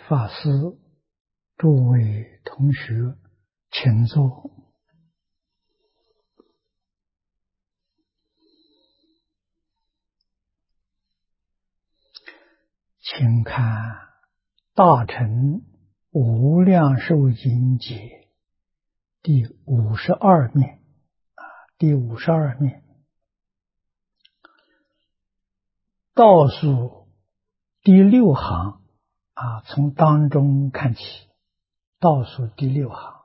法师、诸位同学，请坐。请看《大乘无量寿经解》第52面，第52面，倒数第6行从当中看起，倒数第6行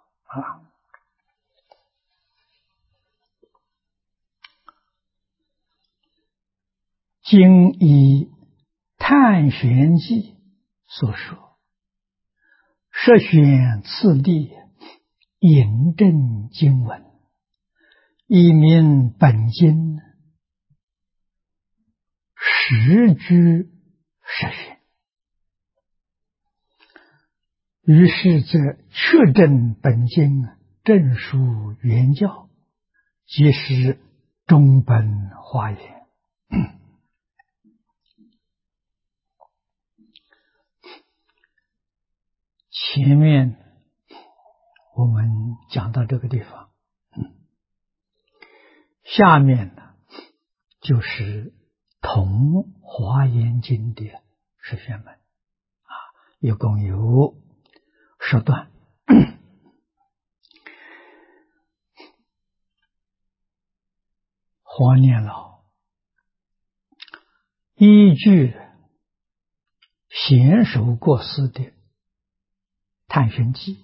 经以探玄记所说，设选次第，引证经文，以明本经实居设选。于是则确证本经正属原教，即是中本华严。前面我们讲到这个地方，下面呢就是同华严经的十选门一共有10段。黄念老依据贤首过世的探玄记，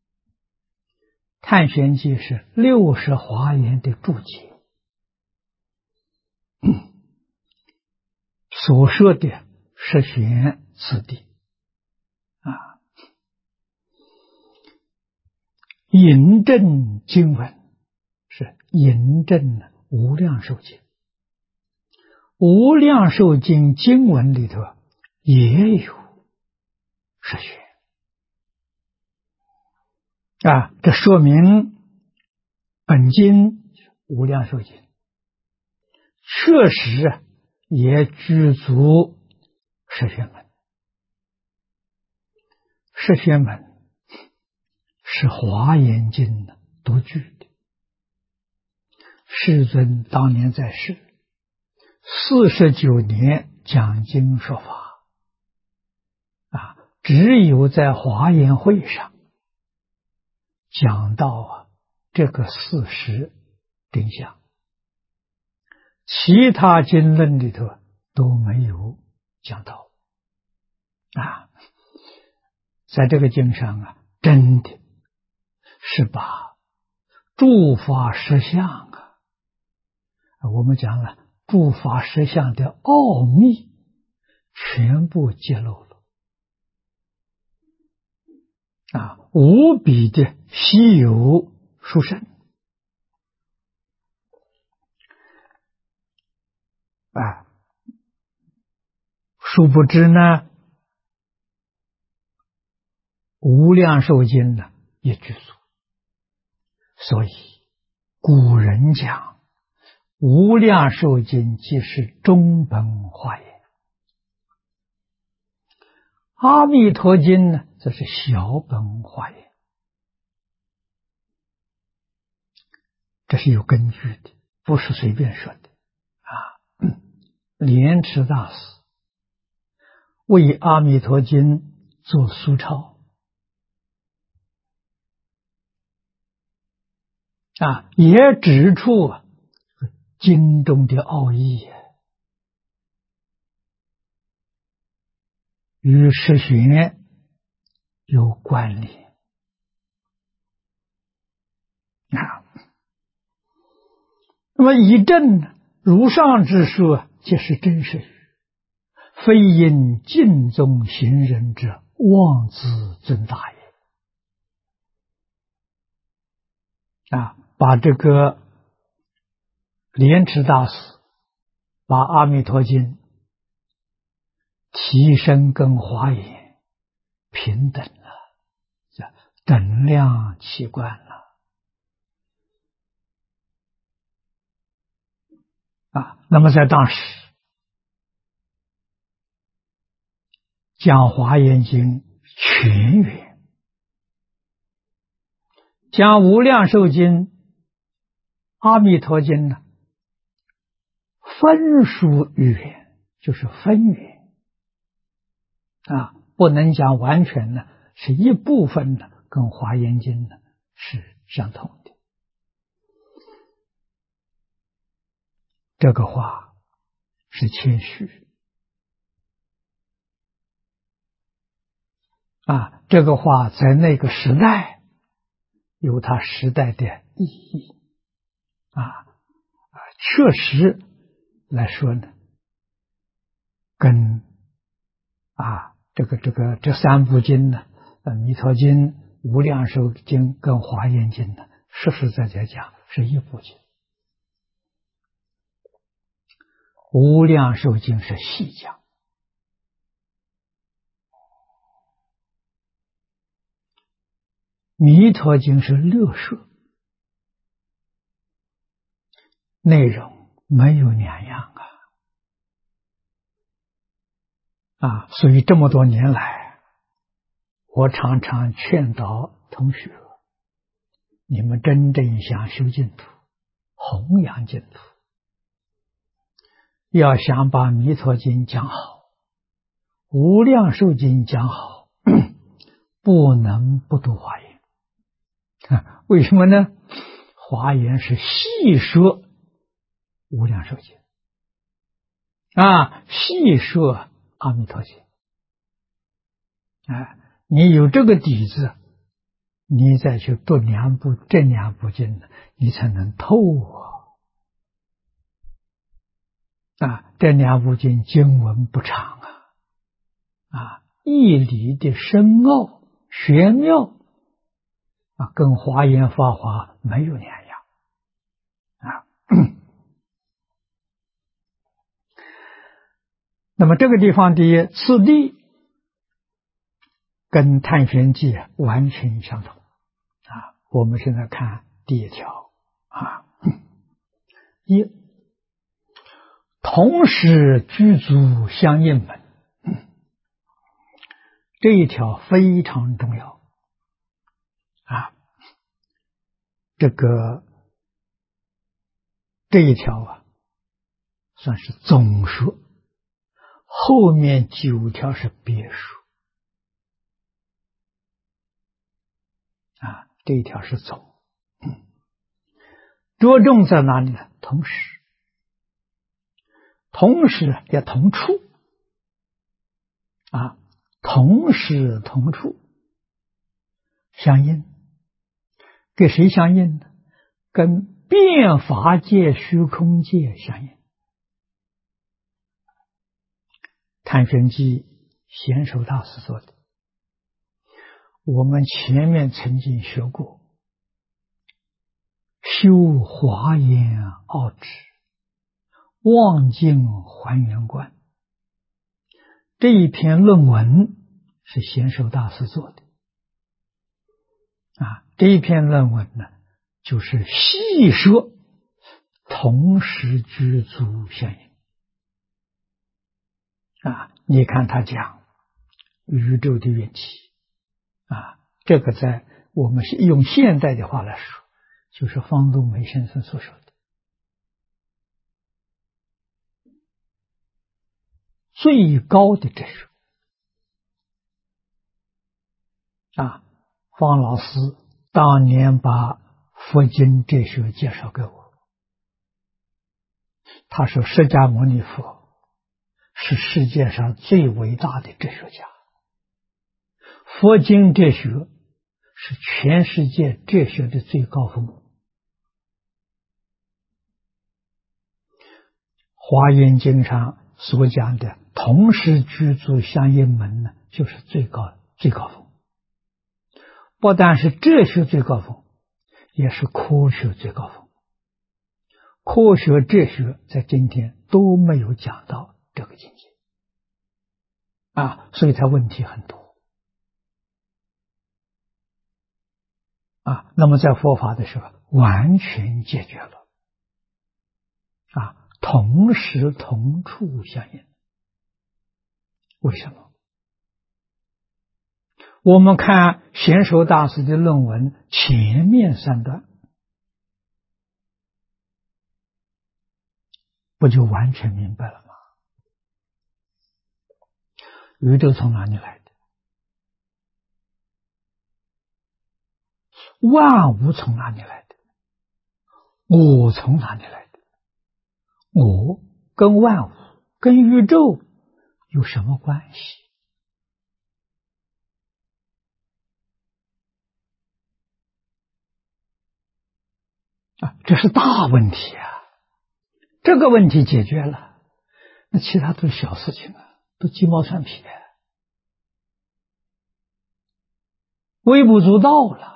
探玄记是60华严的注解，所说的是选次第引证经文，是引证无量寿经。无量寿经经文里头也有实选这说明本经无量寿经确实也具足十选门。十选门是华严经独具的。世尊当年在世49年讲经说法只有在华严会上讲到这个事实真相，其他经论里头都没有讲到在这个经上真的是把诸法实相我们讲了诸法实相的奥秘全部揭露了无比的稀有殊胜殊不知呢，无量寿经也具足。所以古人讲无量寿经即是中本华严，阿弥陀经呢则是小本华严，这是有根据的，不是随便说的莲池大师为阿弥陀经做疏钞也指出经中的奥义与十选有关联那么以证如上之说，即是真实语，非因尽宗行人者妄自尊大也把这个莲池大师把阿弥陀经提升跟华严平等了，等量齐观了那么在当时讲华严经全缘。将《无量寿经》、《阿弥陀经》呢，分殊于缘，就是分缘不能讲完全呢，是一部分呢，跟《华严经》呢是相同的。这个话是谦虚这个话在那个时代有它时代的意义确实来说呢，跟这三部经呢，弥陀经、无量寿经跟华严经呢，实实在在讲是一部经。无量寿经是细讲，弥陀经是略说，内容没有两样所以这么多年来，我常常劝导同学，你们真正想修净土、弘扬净土，要想把弥陀经讲好，无量寿经讲好，不能不读华严。为什么呢？华严是细说无量寿经细说阿弥陀经你有这个底子，你再去读这两部经，你才能透这两部经经文不长义理的深奥玄妙跟华严法华没有两样那么这个地方的次第跟探玄记完全相同我们现在看第一条一，同时具足相应门，这一条非常重要这一条算是总说，后面9条是别说这一条是总着重在哪里呢？同时也同处同时同处相应，跟谁相应呢？跟变法界虚空界相应。探玄记贤首大师做的，我们前面曾经学过，修华严奥旨，望境还原观，这一篇论文是贤首大师做的这一篇论文呢，就是细说同时具足相应你看他讲宇宙的缘起这个在我们用现代的话来说，就是方东梅先生所说的最高的哲学方老师当年把佛经哲学介绍给我，他说释迦牟尼佛是世界上最伟大的哲学家，佛经哲学是全世界哲学的最高峰，华严经上所讲的同时具足相应门呢，就是最高峰，不但是哲学最高峰，也是科学最高峰。科学哲学在今天都没有讲到这个境界所以它问题很多那么在佛法的时候完全解决了同时同处相应。为什么？ 我们看贤寿大师的论文前面3段，不就完全明白了吗？宇宙从哪里来的？万物从哪里来的？我从哪里来的？我跟万物、跟宇宙有什么关系？这是大问题啊！这个问题解决了，那其他都是小事情啊，都鸡毛蒜皮的，微不足道了。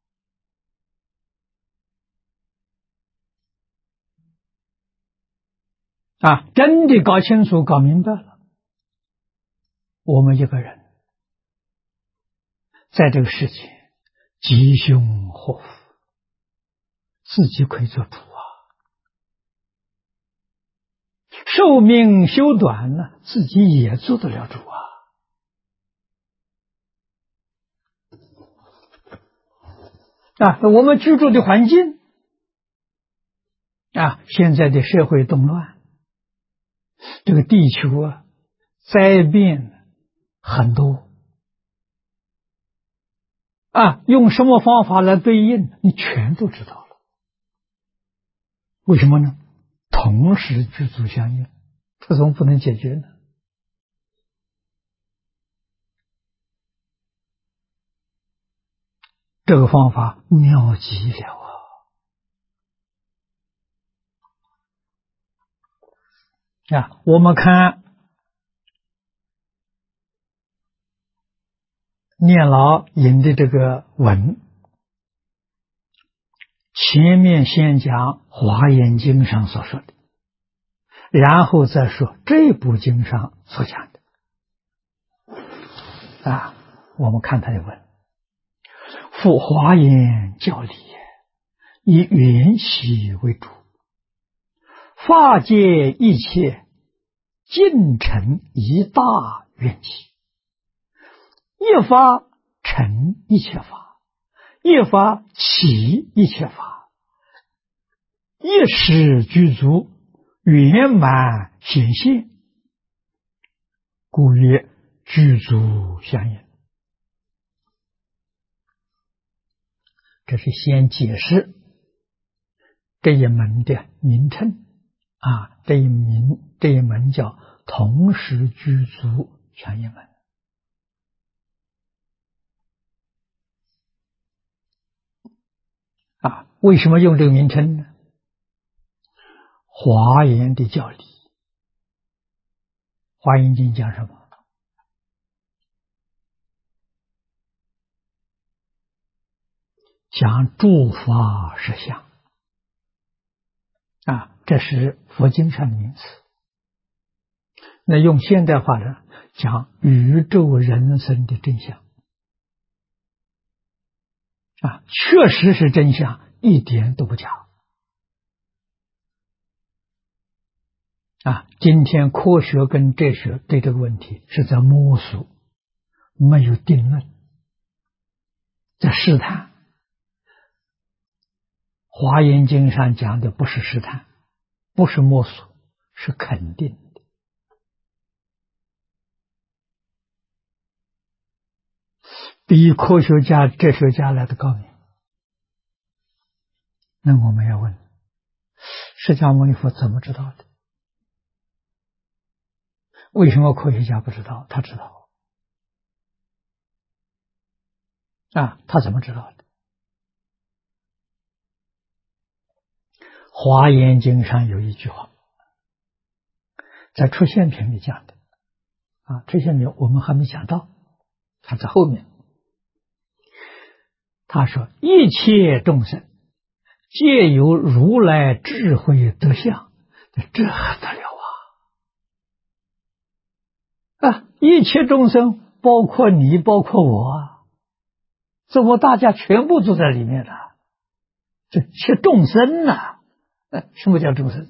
真的搞清楚、搞明白了，我们一个人在这个世界吉凶祸福，自己可以做主啊。寿命修短了，自己也做得了主啊。我们居住的环境现在的社会动乱，这个地球灾变很多用什么方法来对应，你全都知道了。为什么呢？同时具足相应，这怎么不能解决呢？这个方法妙极了我们看念老引的这个文，前面先讲华严经上所说的，然后再说这部经上所讲的我们看他的文，复华严教理以缘起为主，法界一切尽成一大缘起，一法成一切法，一法起一切法，一时具足，圆满显现，故曰具足相应。这是先解释这一门的名称这一门叫同时具足相应门为什么用这个名称呢？华严的教理，华严经讲什么？讲诸法实相这是佛经上的名词。那用现代话呢，讲宇宙人生的真相确实是真相，一点都不假今天科学跟哲学对这个问题是在摸索，没有定论，在试探。华严经上讲的不是试探，不是摸索，是肯定的。比科学家、哲学家来的高明。那我们要问，释迦牟尼佛怎么知道的？为什么科学家不知道？他知道他怎么知道的？华严经上有一句话，在出现品里讲的出现品我们还没讲到，他在后面。他说一切众生皆由如来智慧德相，这还得了一切众生包括你包括我怎么大家全部都在里面了？这是众生什么叫众生？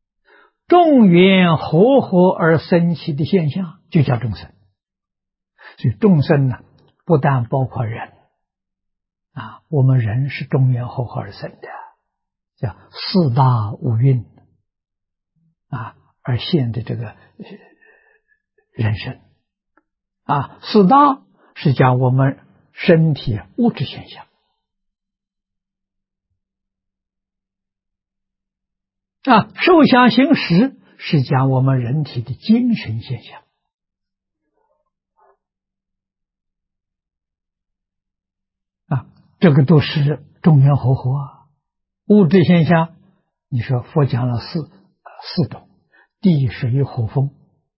众缘和合而生起的现象就叫众生。 所以众生呢，不但包括人啊，我们人是中缘和合而生的，叫四大五蕴啊，而现的这个人生啊，四大是讲我们身体物质现象啊，受想行识是讲我们人体的精神现象啊，这个都是中缘和合啊。物质现象，你说佛讲了四种：地水火风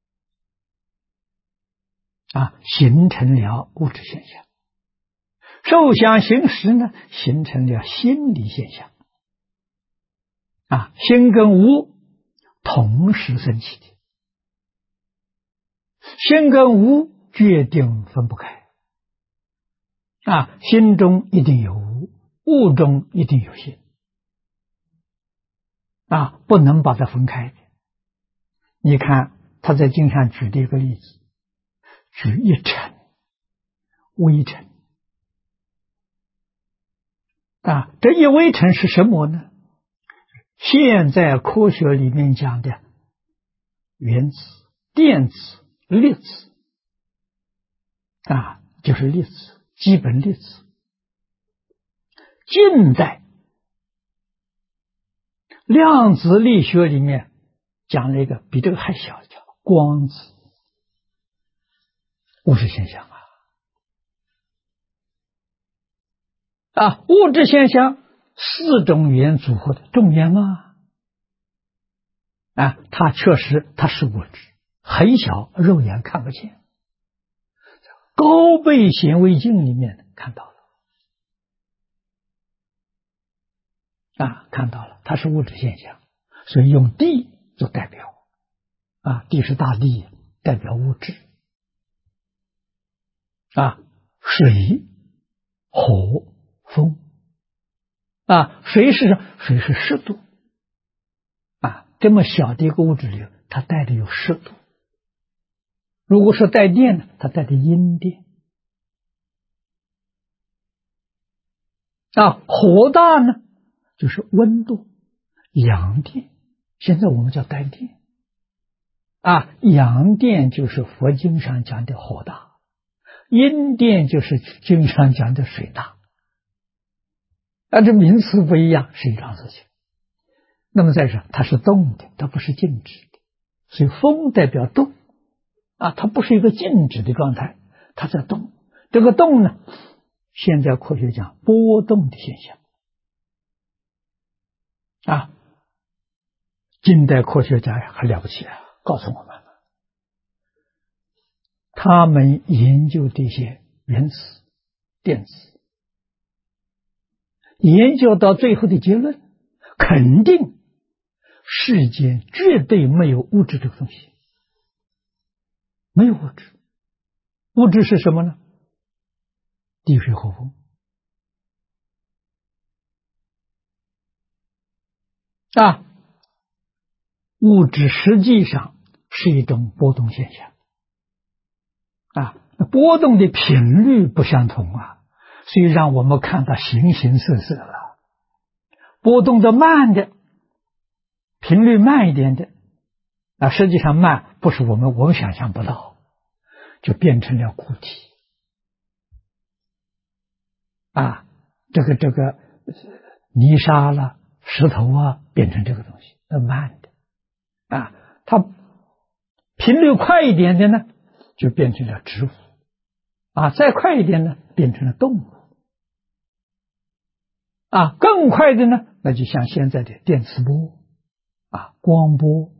啊，形成了物质现象；受想行识呢，形成了心理现象啊，心跟无同时升起的，心跟无决定分不开啊，心中一定有无，物中一定有心啊，不能把它分开的。你看他在经上举的一个例子，举一尘、微尘啊，这一微尘是什么呢？现在科学里面讲的原子、电子、粒子啊，就是粒子，基本粒子。近代量子力学里面讲了一个比这个还小，叫光子，物质现象啊，物质现象四种元组合的众元啊，它确实它是物质，很小，肉眼看不见，高倍显微镜里面看到了啊，看到了，它是物质现象，所以用地做代表啊，地是大地，代表物质啊，水、火、风啊，水是湿度啊，这么小的一个物质里，它带的有湿度。如果是带电呢，它带的阴电啊，火大呢就是温度，阳电，现在我们叫带电啊，阳电就是佛经上讲的火大，阴电就是经常讲的水大啊，这名词不一样是一桩事情。那么再说它是动的，它不是静止的，所以风代表动啊，它不是一个静止的状态，它在动。这个动呢，现在科学讲波动的现象啊，近代科学家还了不起啊，告诉我们他们研究这些原子、电子，研究到最后的结论，肯定世间绝对没有物质这个东西，没有物质。物质是什么呢？地水火风啊，物质实际上是一种波动现象啊，波动的频率不相同啊，所以让我们看到形形色色了。波动的慢的，频率慢一点的啊，实际上慢不是我们想象不到，就变成了固体啊，这个泥沙啦、石头啊，变成这个东西，慢的啊，它频率快一点的呢，就变成了植物啊，再快一点呢，变成了动物啊，更快的呢，那就像现在的电磁波啊、光波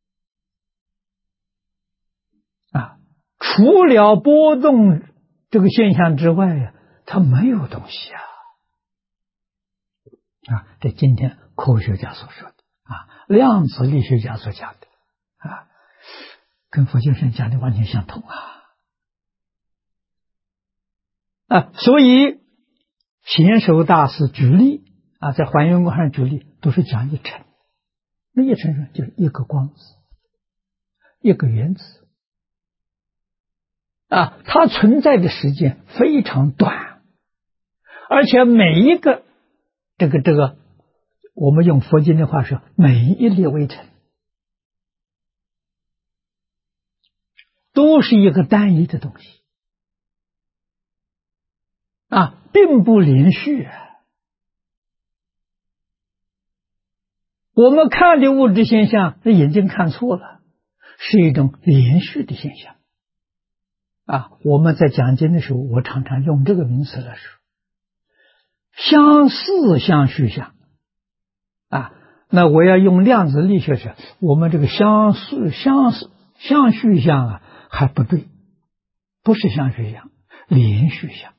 啊，除了波动这个现象之外呀，它没有东西啊，这今天科学家所说的啊，量子力学家所讲的啊，跟佛经上讲的完全相同啊，所以贤首大师举例啊，在还原观上举例，都是讲一尘，那一尘呢，就是一个光子，一个原子它存在的时间非常短，而且每一个这个，我们用佛经的话说，每一粒微尘都是一个单一的东西并不连续。我们看的物质现象，那眼睛看错了，是一种连续的现象我们在讲经的时候，我常常用这个名词来说，相似相续相那我要用量子力学说，我们这个相续相还不对，不是相续相，连续相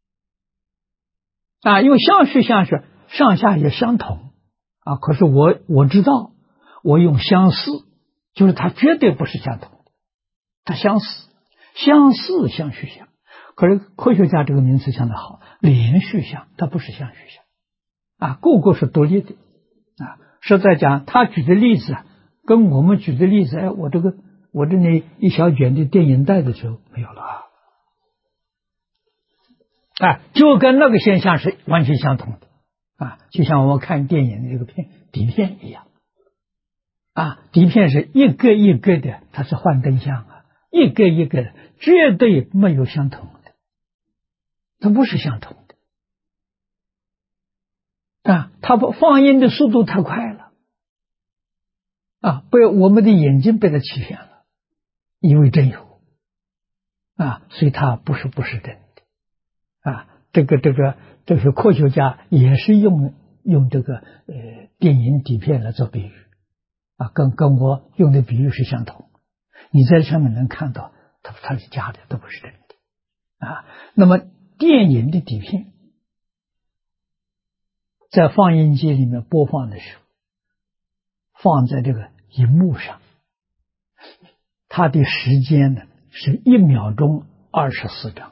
因为相续相是上下也相同可是我知道，我用相似，就是它绝对不是相同的，它相似相续相。可是科学家这个名词想得好，连续相，它不是相续相个个是独立的实在讲，他举的例子跟我们举的例子，我这那一小卷的电影带的时候没有了就跟那个现象是完全相同的就像我们看电影的这个底片一样底片是一个一个的，它是幻灯像一个一个的，绝对没有相同的，它不是相同的它放映的速度太快了被我们的眼睛被它欺骗了，以为真有所以它不是真的这个科学家也是用这个电影底片来做比喻跟我用的比喻是相同。你在上面能看到它是假的，都不是真的那么电影的底片在放映机里面播放的时候，放在这个荧幕上，它的时间呢是1秒钟24张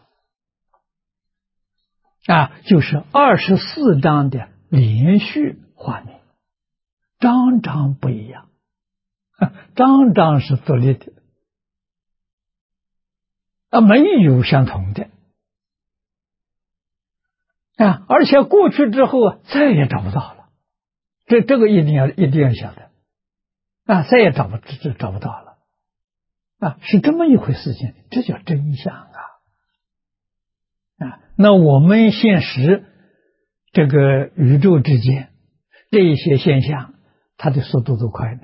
就是24张的连续画面，张张不一样张张是独立的没有相同的而且过去之后再也找不到了，这个一定要晓得再也找不到了是这么一回事情，这叫真相那我们现实这个宇宙之间这一些现象，它的速度都快呢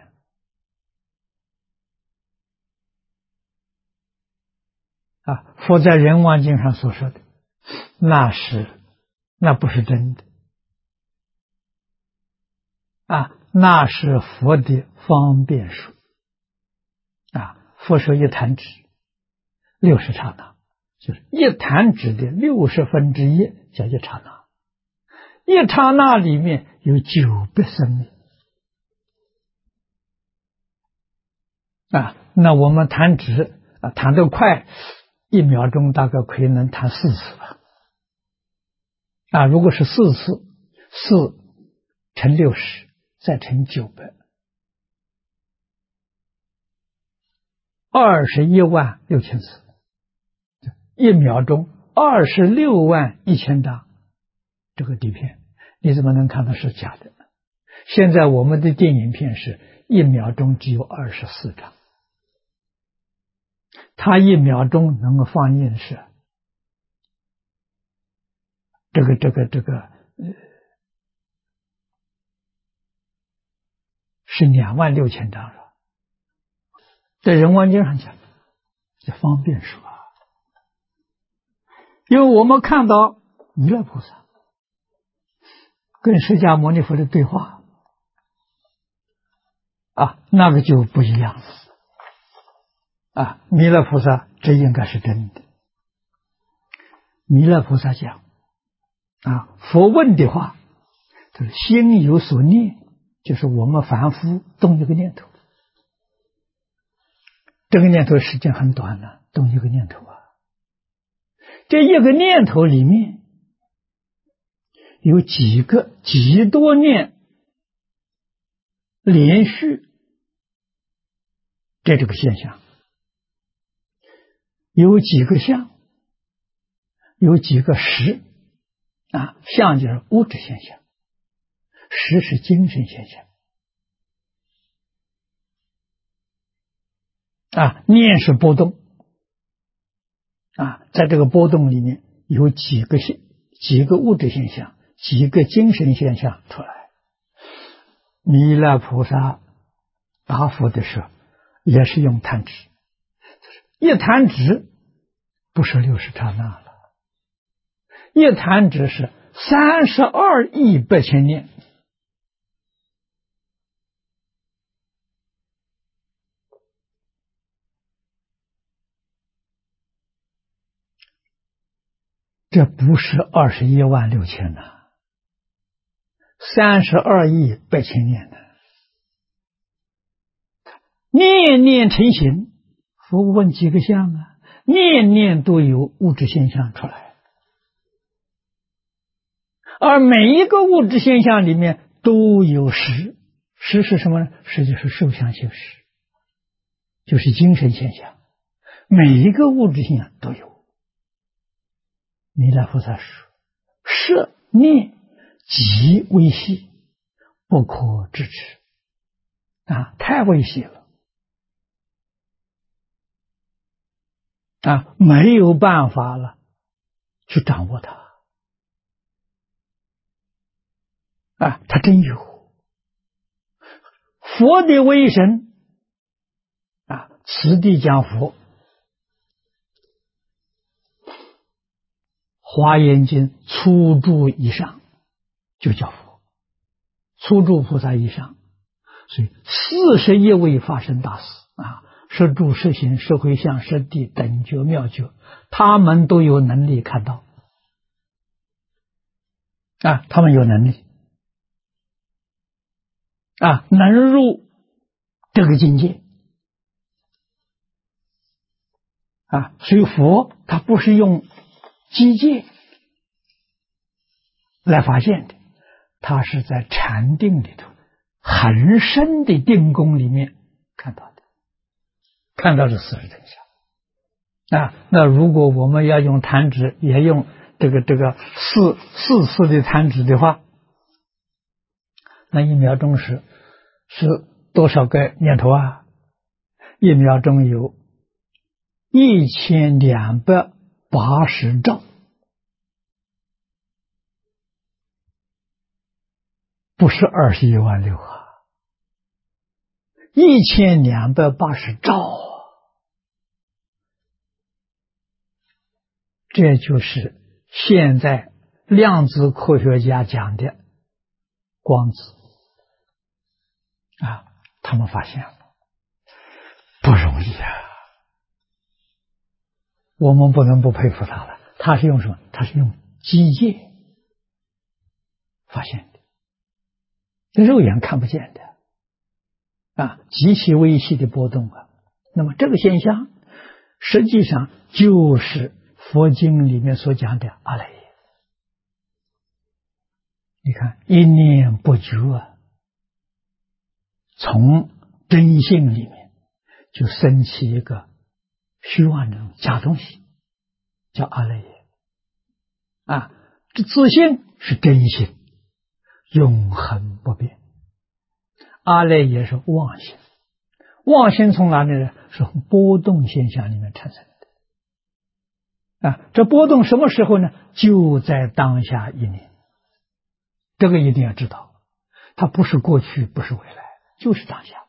佛在人王经上所说的，那不是真的那是佛的方便术佛说一弹指60刹那，就是一弹指的1/60叫一刹那，一刹那里面有900生命那我们弹指弹得快，1秒钟大概可以能弹4次吧如果是4次，4乘60再乘900， 216000次，1秒钟261000张这个底片，你怎么能看到是假的？现在我们的电影片是1秒钟只有24张，它1秒钟能够放映是是26000张是吧？在人王经上讲，这方便说因为我们看到弥勒菩萨跟释迦牟尼佛的对话那个就不一样了弥勒菩萨这应该是真的。弥勒菩萨讲佛问的话，就是心有所念，就是我们凡夫动一个念头，这个念头时间很短了，动一个念头这一个念头里面有几多念连续这个现象有几个相，有几个实啊？相就是物质现象，实是精神现象啊。念是波动啊，在这个波动里面有几个物质现象，几个精神现象出来。弥勒菩萨答复的时候，也是用弹指，一弹指不是60刹那了，一弹指是32亿8千年。这不是21万6千呐，32亿8千年呢。念念成形，佛问几个相啊？念念都有物质现象出来，而每一个物质现象里面都有实。实是什么呢？实就是受想行识，就是精神现象，每一个物质现象都有。弥勒菩萨说：摄念极微细，不可知之啊，太微细了啊，没有办法了去掌握它啊，它真有。佛的威神啊，此地讲佛，华严经初住以上就叫佛，初住菩萨以上，所以41位法身大士啊，摄住、摄行、摄回向、摄地、等觉、妙觉，他们都有能力看到啊，他们有能力啊，能入这个境界啊，所以佛他不是用机械来发现的，他是在禅定里头很深的定功里面看到的，看到这事实真相啊。那如果我们要用弹指，也用这个四次的弹指的话，那1秒钟是多少个念头啊？1秒钟有1280兆，不是21万6啊，1280兆啊，这就是现在量子科学家讲的光子啊，他们发现了，不容易啊，我们不能不佩服他了。他是用什么？他是用机械发现的，这肉眼看不见的啊，极其微细的波动啊。那么这个现象实际上就是佛经里面所讲的阿赖耶。你看一念不觉啊，从真性里面就升起一个虚妄的假东西，叫阿赖耶啊。这自性是真性，永恒不变。阿赖耶是妄性，妄性从哪里呢？是从波动现象里面产生的啊。这波动什么时候呢？就在当下一念。这个一定要知道，它不是过去，不是未来，就是当下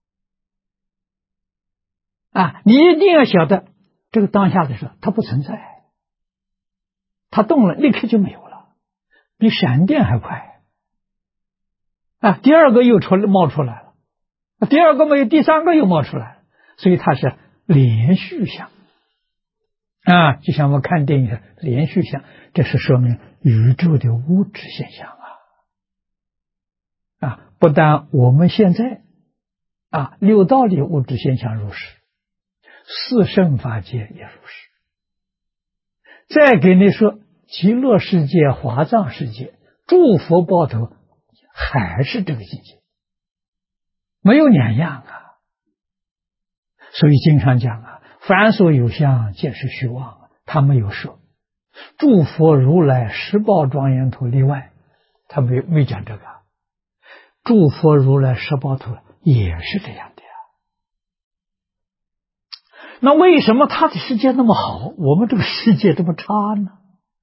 啊！你一定要晓得，这个当下的时候，它不存在，它动了，立刻就没有了，比闪电还快啊！第二个又冒出来了，第二个没有，第三个又冒出来了，所以它是连续相啊！就像我们看电影的连续相，这是说明宇宙的物质现象啊！不但我们现在啊六道里物质现象如是，四圣法界也如是。再给你说极乐世界、华藏世界、诸佛报头，还是这个境界，没有两样啊。所以经常讲啊， 凡所有相，皆是虚妄。他没有说诸佛如来十报庄严土例外，他没讲这个。诸佛如来十报土也是这样的呀。那为什么他的世界那么好，我们这个世界这么差呢？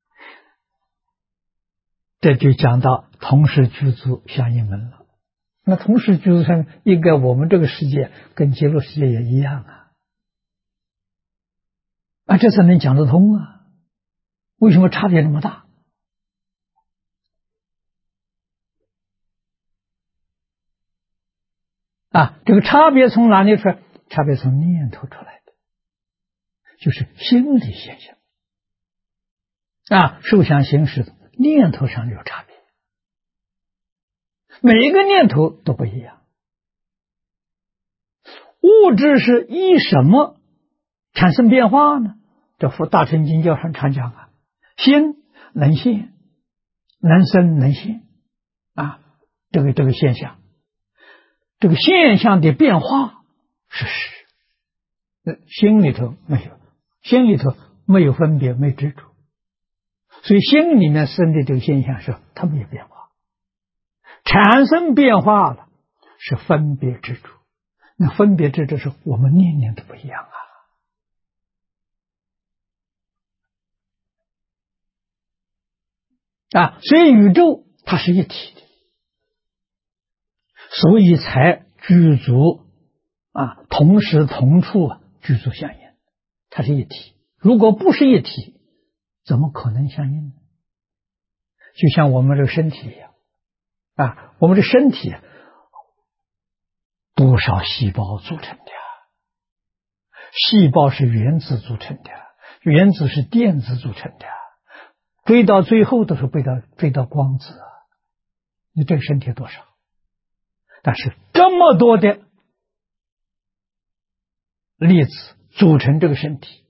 这就讲到同时具足相应门了。那同时具足相应，应该我们这个世界跟极乐世界也一样啊，这才能讲得通啊。为什么差别那么大？这个差别从哪里出来？差别从念头出来的，就是心理现象受想行识念头上有差别，每一个念头都不一样。物质是依什么产生变化呢？这《大乘经教》上常讲心能现，能生能现这个现象，这个现象的变化是实，心里头没有，心里头没有分别，没执着，所以心里面生的这个现象是它没有变化，产生变化了是分别执着，那分别执着是我们念念都不一样所以宇宙它是一体的，所以才具足同时同处具足相应，它是一体。如果不是一体，怎么可能相应呢？就像我们这个身体一样我们这身体多少细胞组成的细胞是原子组成的，原子是电子组成的，追到最后都是追到光子你这个身体多少？但是这么多的粒子组成这个身体，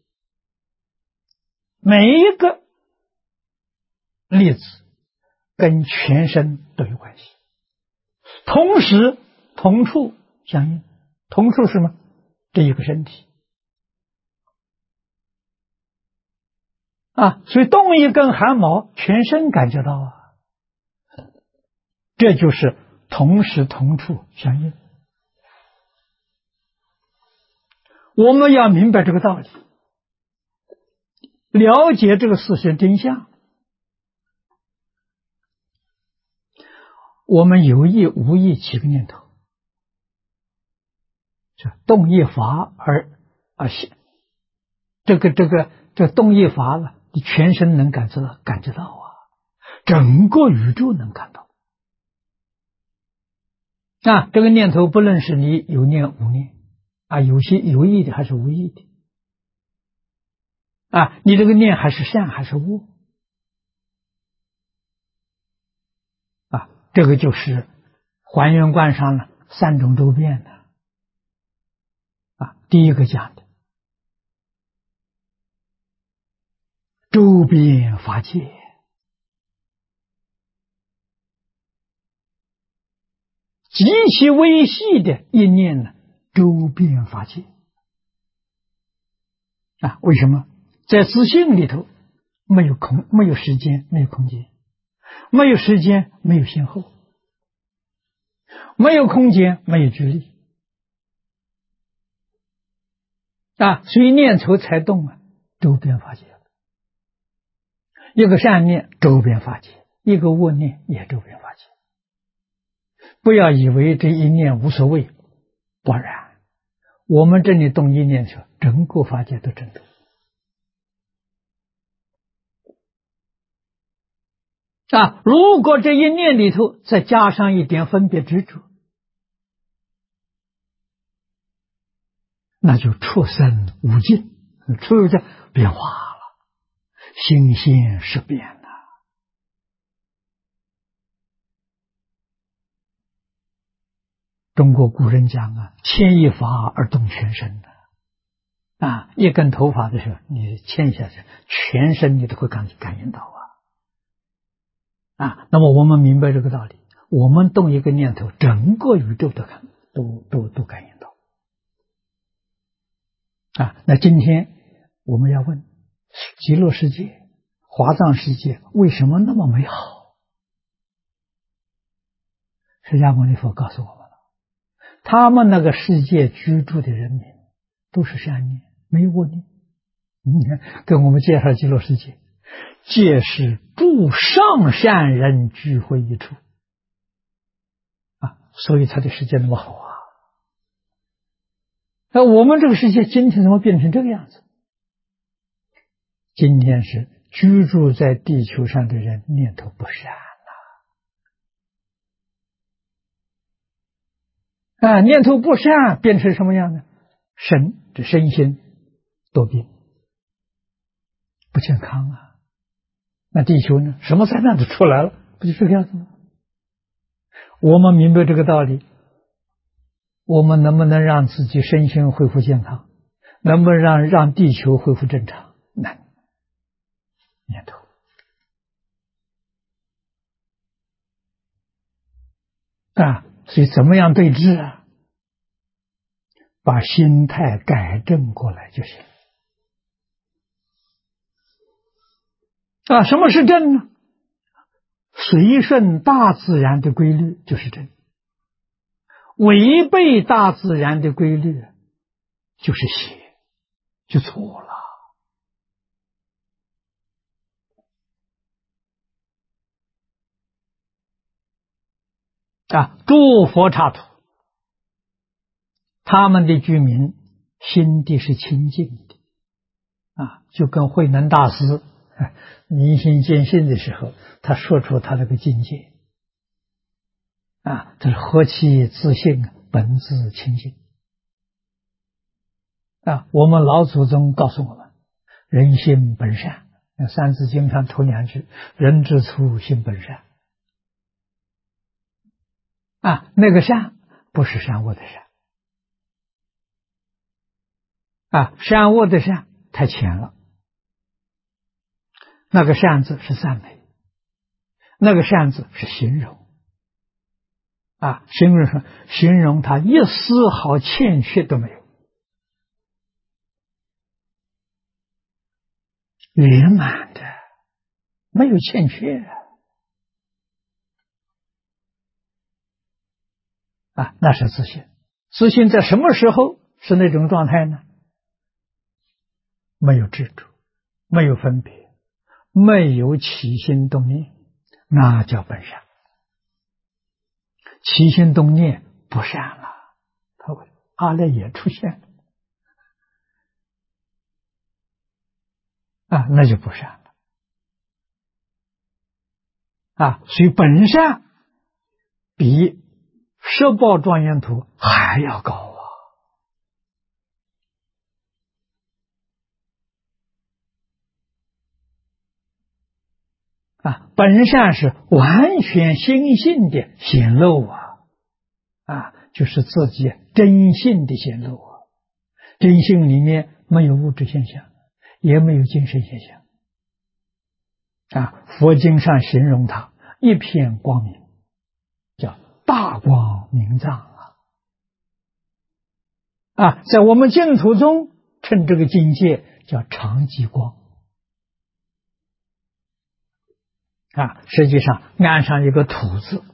每一个粒子跟全身都有关系，同时同处相应。同处是什么？这一个身体所以动一根汗毛，全身感觉到这就是同时同处相应。我们要明白这个道理，了解这个事实真相，我们有意无意起个念头，动一法而这动一法了，你全身能感觉到整个宇宙能看到这个念头不论是你有念无念有些有意的还是无意的你这个念还是善还是恶这个就是还原观上了三种周遍的第一个讲的周遍法界，极其微细的一念呢，周遍法界为什么？在自性里头没有时间，没有空间，没有时间，没有先后，没有空间，没有距离所以念头才动周遍法界。一个善念周遍法界，一个恶念也周遍法界。不要以为这一念无所谓，不然我们这里动一念头，整个法界都震动如果这一念里头再加上一点分别执着，那就出生无尽，出现变化了，心现识变了。中国古人讲牵一发而动全身一根头发的时候，你牵下去，全身你都会感应到那么我们明白这个道理，我们动一个念头，整个宇宙都感应到那今天我们要问，极乐世界、华藏世界为什么那么美好？释迦牟尼佛告诉我们了，他们那个世界居住的人民都是善念，没有恶念。你看，跟我们介绍极乐世界，皆是诸上善人聚会一处所以他的世界那么好啊。那我们这个世界今天怎么变成这个样子？今天是居住在地球上的人念头不善念头不善变成什么样呢？这身心多病，不健康啊。那地球呢？什么灾难都出来了，不就这个样子吗？我们明白这个道理，我们能不能让自己身心恢复健康？能不能让地球恢复正常？难。念头所以怎么样对治啊？把心态改正过来就行什么是正呢？随顺大自然的规律就是正，违背大自然的规律就是邪，就错了诸佛刹土，他们的居民心地是清净的就跟慧能大师明心见性的时候，他说出他那个境界这是何其自信本自清净我们老祖宗告诉我们，人心本善，三字经上头两句，人之初性本善那个善不是善恶的善善恶的善太浅了，那个善字是赞美，那个善字是形容形容他一丝毫欠缺都没有，圆满的，没有欠缺那是自信。自信在什么时候是那种状态呢？没有执着，没有分别，没有起心动念，那叫本善。起心动念不善了，他会阿赖耶出现那就不善了所以本善比十报庄严图还要高本善是完全心性的显露就是自己真性的显露真性里面没有物质现象，也没有精神现象佛经上形容它一片光明，叫大光明藏在我们净土中称这个境界叫常寂光实际上按上一个土字，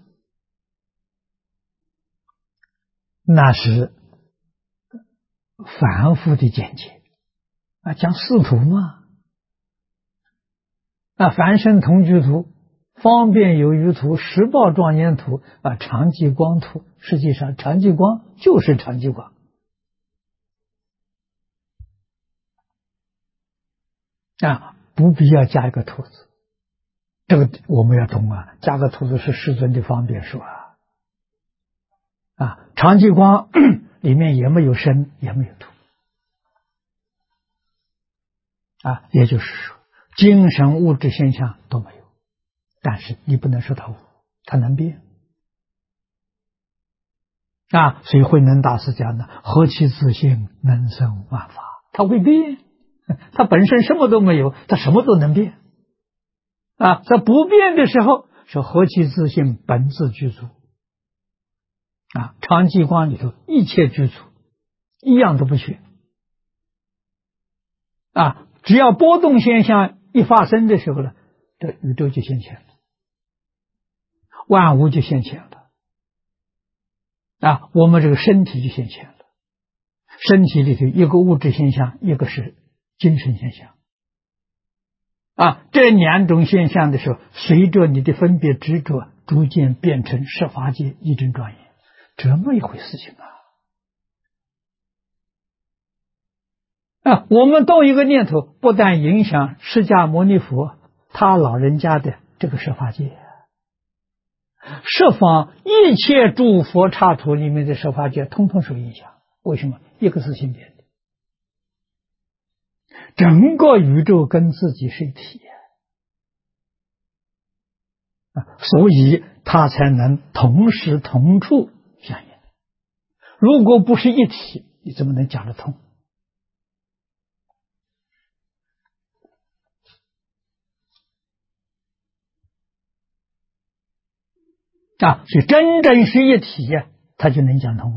那是凡夫的见解讲四土嘛凡身同居土、方便有余土、十报庄严土常寂光土，实际上常寂光就是常寂光不必要加一个土字，这个我们要懂加个土字是世尊的方便说常寂光里面也没有身，也没有土也就是说精神物质现象都没有，但是你不能说它无，它能变所以慧能大师讲的何其自性能生万法，它会变，它本身什么都没有，它什么都能变在不变的时候是何其自性本自具足常寂光里头一切具足，一样都不缺只要波动现象一发生的时候呢，这宇宙就现前了，万物就现前了，我们这个身体就现前了。身体里头一个物质现象，一个是精神现象。这两种现象的时候，随着你的分别执着，逐渐变成十法界一真庄严，这么一回事情我们动一个念头，不但影响释迦牟尼佛他老人家的这个十法界，十方一切诸佛刹土里面的十法界通通受影响。为什么？一个是心变的，整个宇宙跟自己是一体所以它才能同时同处相应。如果不是一体，你怎么能讲得通？所以真正是一体它就能讲通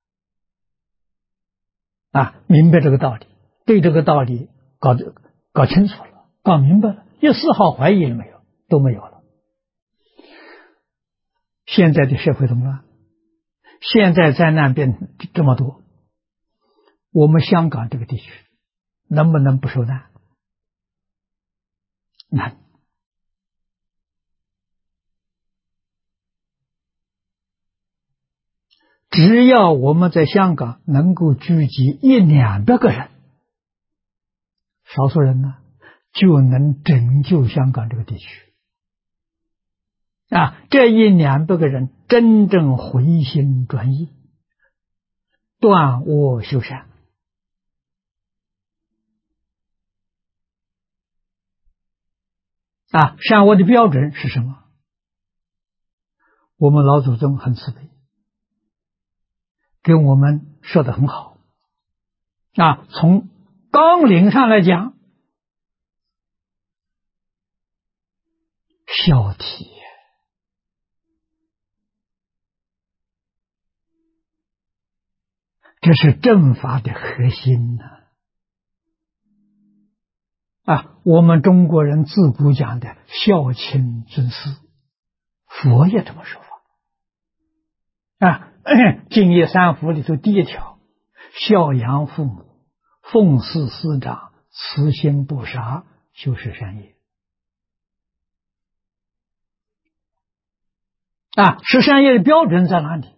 明白这个道理，对这个道理搞清楚了，搞明白了，一丝毫怀疑也没有，都没有了。现在的社会怎么了？现在灾难变这么多，我们香港这个地区能不能不受难？难。只要我们在香港能够聚集100-200个人，少数人就能拯救香港这个地区这100-200个人真正回心转意，断恶修善善恶的标准是什么？我们老祖宗很慈悲，跟我们说得很好从纲领上来讲，孝悌，这是正法的核心我们中国人自古讲的孝亲尊师，佛也这么说法敬业三福里头第一条，孝养父母，奉事师长，慈心不杀，修持善业持善业的标准在哪里？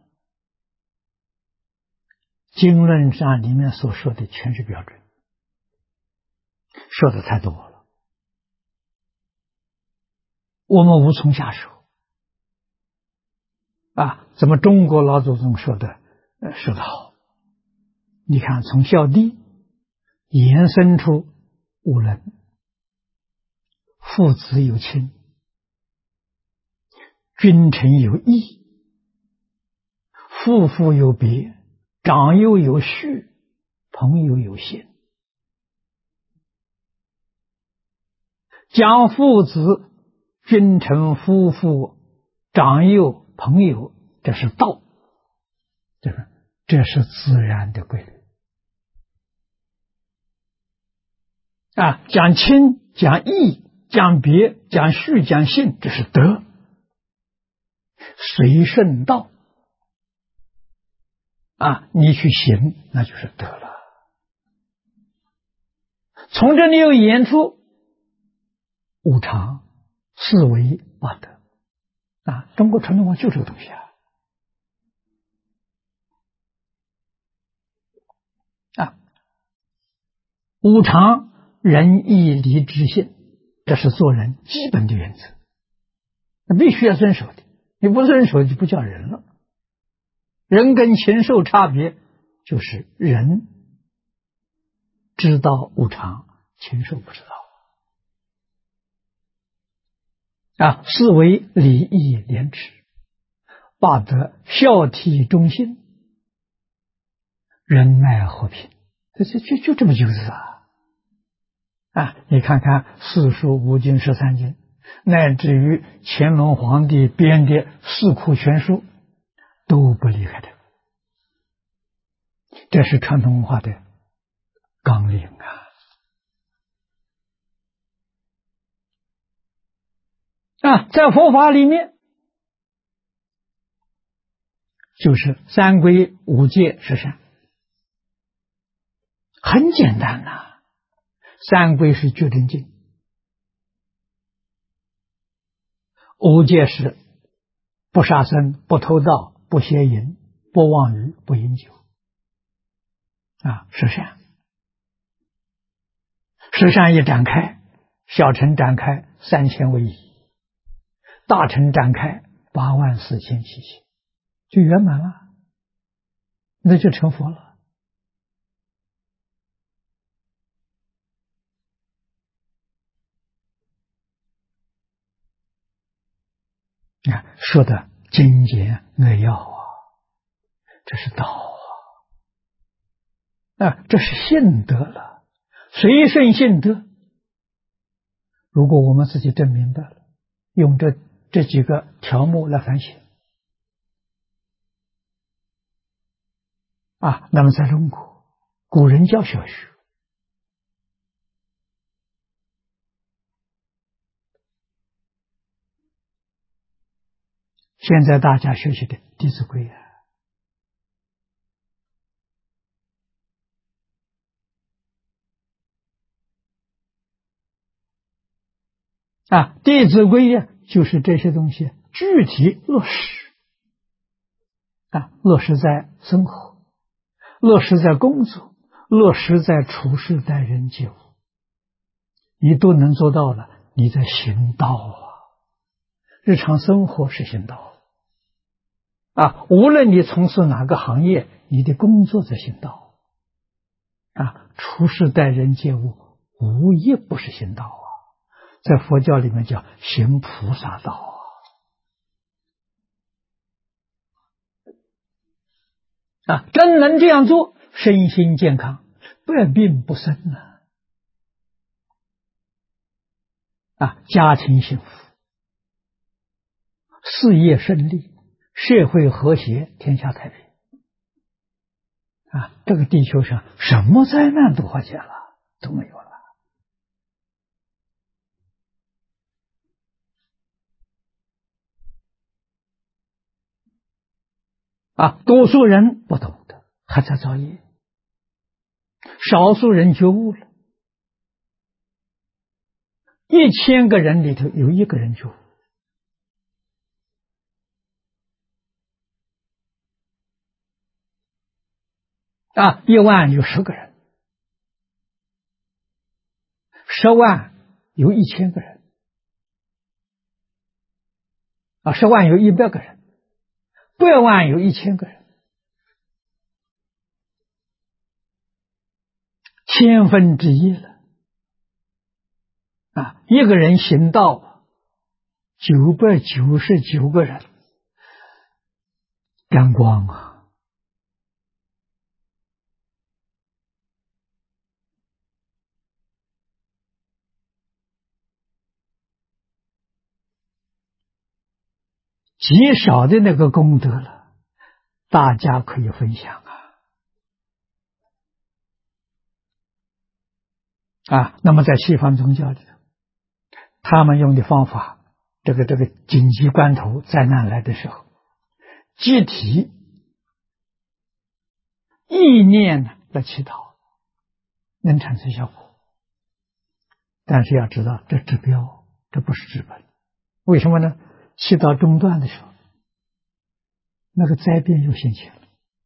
经论上里面所说的全是标准，说的太多了，我们无从下手怎么中国老祖宗说的好？你看，从孝悌延伸出五伦，父子有亲，君臣有义，夫妇有别，长幼有序，朋友有信。将父子、君臣、夫妇、长幼、朋友，这是道，这是自然的规律讲亲、讲义、讲别、讲序、讲信，这是德，随顺道你去行，那就是德了。从这里又演出五常、四维、八德中国传统文化就这个东西五常仁义礼智信，这是做人基本的原则，必须要遵守的，你不遵守就不叫人了。人跟禽兽差别就是人知道五常，禽兽不知道四维礼义廉耻，八德孝悌忠信，仁爱和平，就这么几个字你看看四书五经13经，乃至于乾隆皇帝编的四库全书，都不离开这个，这是传统文化的纲领在佛法里面，就是三归五戒十善，很简单呐。三归是觉真经，五戒是不杀生、不偷盗、不邪淫、不妄语、不饮酒。十善，十善一展开，小乘展开3000为一，大乘展开84777，就圆满了，那就成佛了。说的精简扼要这是道这是信德了，随顺信德。如果我们自己真明白了，用这几个条目来反省那么在中国，古人教小学，现在大家学习的《弟子规》《弟子规》就是这些东西具体落实落实在生活，落实在工作，落实在处事待人接物，你都能做到了，你在行道日常生活是行道无论你从事哪个行业，你的工作在行道处事待人接物无一不是行道在佛教里面叫行菩萨道真能这样做，身心健康，百病不生家庭幸福，事业顺利，社会和谐，天下太平这个地球上什么灾难都化解了，都没有了多数人不懂得，还在造业，少数人觉悟了，1000个人里头有1个人觉悟1万有10个人，10万有1000个人10万有100个人，100万有1000个人1/1000了一个人行道999个人阳光极少的那个功德了，大家可以分享那么在西方宗教里头，他们用的方法，这个紧急关头灾难来的时候，集体意念来祈祷，能产生效果。但是要知道，这治标，这不是治本。为什么呢？祈祷中断的时候，那个灾变又兴起了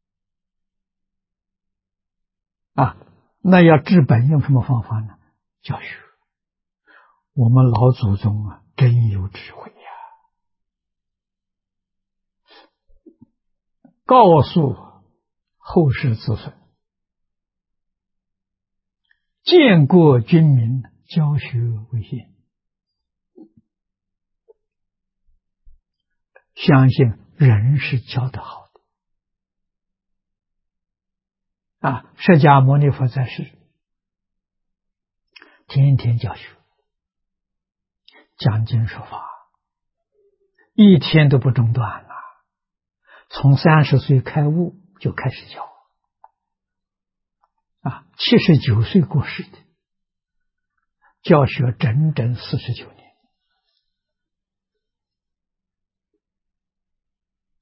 那要治本用什么方法呢？教学。我们老祖宗真有智慧告诉后世子孙，建国军民，教学为先。相信人是教得好的释迦牟尼佛在世，天天教学，讲经说法，一天都不中断从30岁开悟就开始教79岁过世的，教学整整49年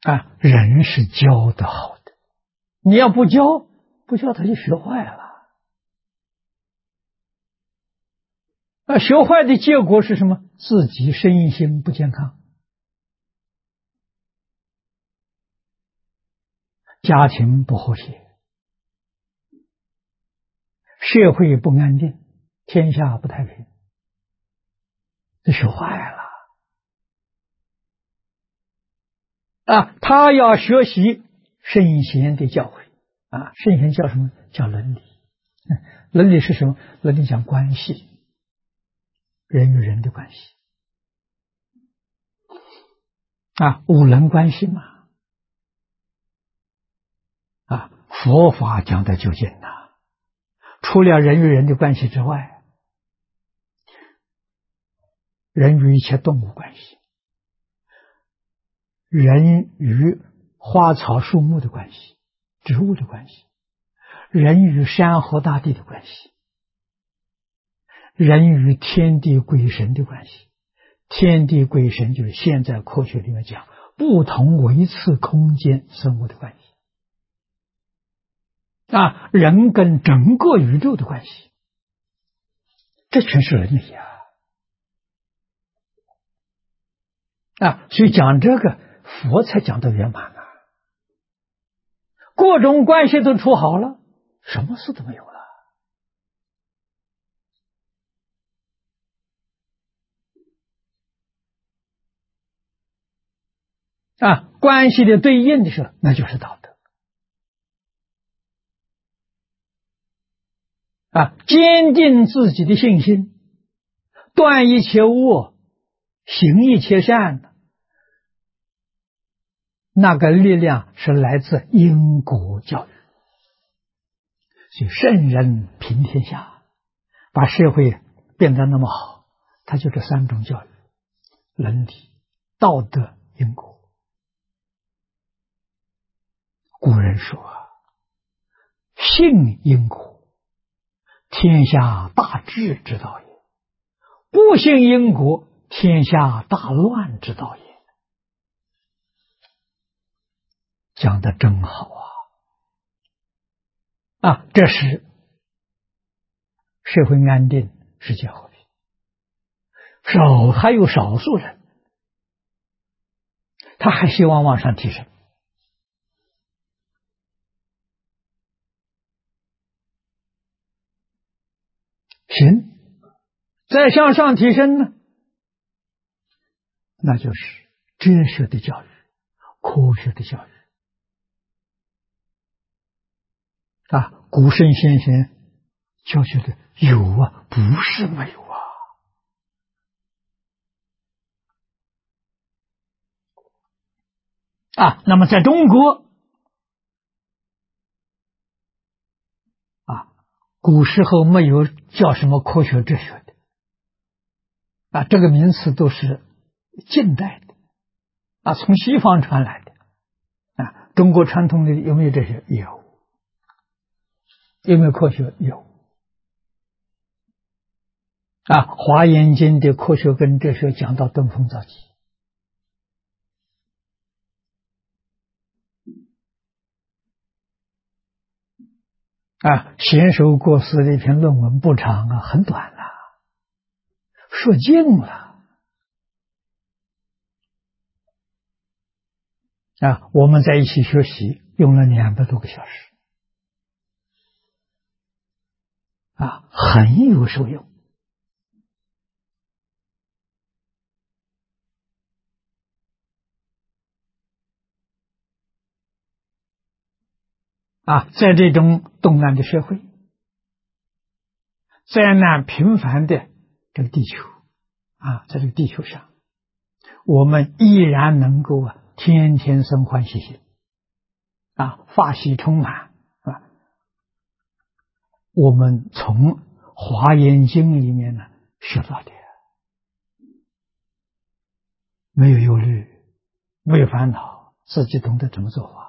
人是教的好的，你要不教他就学坏了。学坏的结果是什么？自己身心不健康，家庭不和谐，社会不安定，天下不太平，这学坏了。他要学习圣贤的教诲圣贤叫什么？叫伦理。伦理是什么？伦理讲关系，人与人的关系五伦关系嘛。佛法讲的究竟除了人与人的关系之外，人与一切动物关系，人与花草树木的关系，植物的关系，人与山河大地的关系，人与天地鬼神的关系。天地鬼神就是现在科学里面讲不同维次空间生物的关系人跟整个宇宙的关系，这全是伦理所以讲这个佛才讲得圆满各种关系都处好了，什么事都没有了关系的对应的时候，那就是道德坚定自己的信心，断一切恶，行一切善，那个力量是来自因果教育。所以圣人平天下，把社会变得那么好，他就这三种教育：伦理、道德、因果。古人说信因果，天下大治之道也；不信因果，天下大乱之道也。讲得真好这是社会安定，世界和平。还有少数人，他还希望往上提升。行，再向上提升呢，那就是哲学的教育，科学的教育古圣先贤教学的有不是没有那么在中国古时候没有叫什么科学哲学的这个名词都是近代的从西方传来的中国传统的有没有哲学？有。有没有科学？有华严经的科学跟哲学讲到登峰造极贤首过世的一篇论文不长很短说尽了我们在一起学习用了200多个小时很有受用在这种动乱的社会，灾难频繁的这个地球在这个地球上，我们依然能够天天生欢喜心法喜充满我们从华严经里面呢学到的，没有忧虑，没有烦恼，自己懂得怎么做法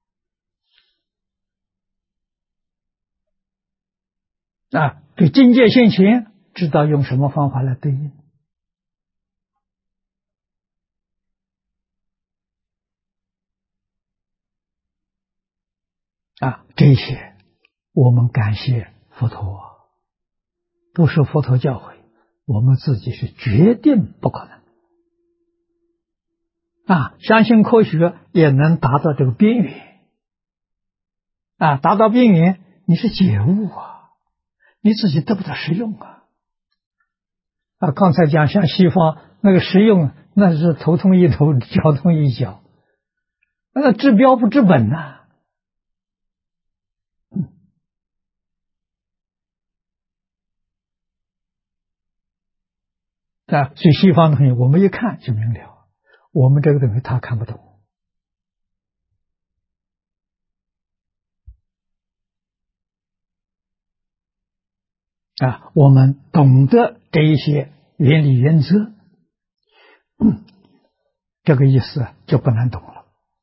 对境界现前，知道用什么方法来对应这些我们感谢佛陀，不是佛陀教诲，我们自己是决定不可能。相信科学也能达到这个边缘。达到边缘，你是解悟你自己得不到实用刚才讲像西方那个实用，那是头痛医头，脚痛医脚，那个治标不治本所以西方的东西我们一看就明了，我们这个东西他看不懂我们懂得这一些原理原则，这个意思就不难懂了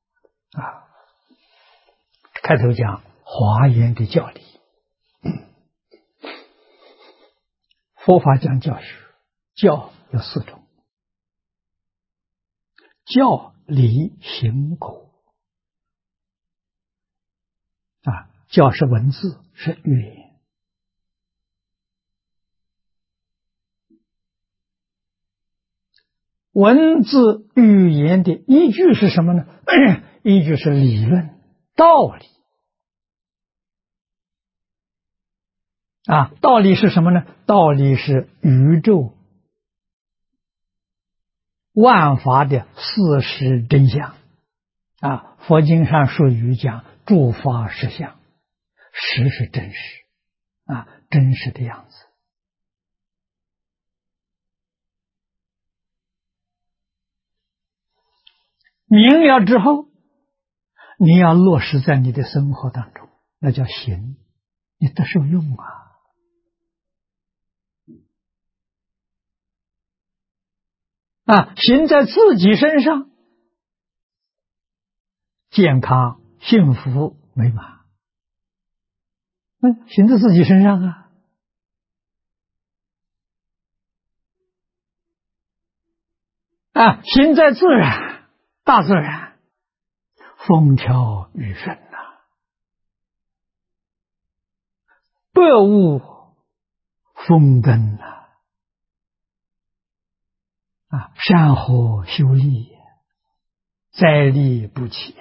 开头讲华严的教理，佛法讲教学，教有4种：教、理、行、果。教是文字，是语言。文字语言的依据是什么呢？依据是理论道理道理是什么呢？道理是宇宙万法的事实真相佛经上术语讲诸法实相，实是真实真实的样子。明了之后，你要落实在你的生活当中，那叫行，你得受用行在自己身上，健康、幸福、美满。行在自己身上行在自然，大自然，风调雨顺百物丰登山河修丽，灾利不起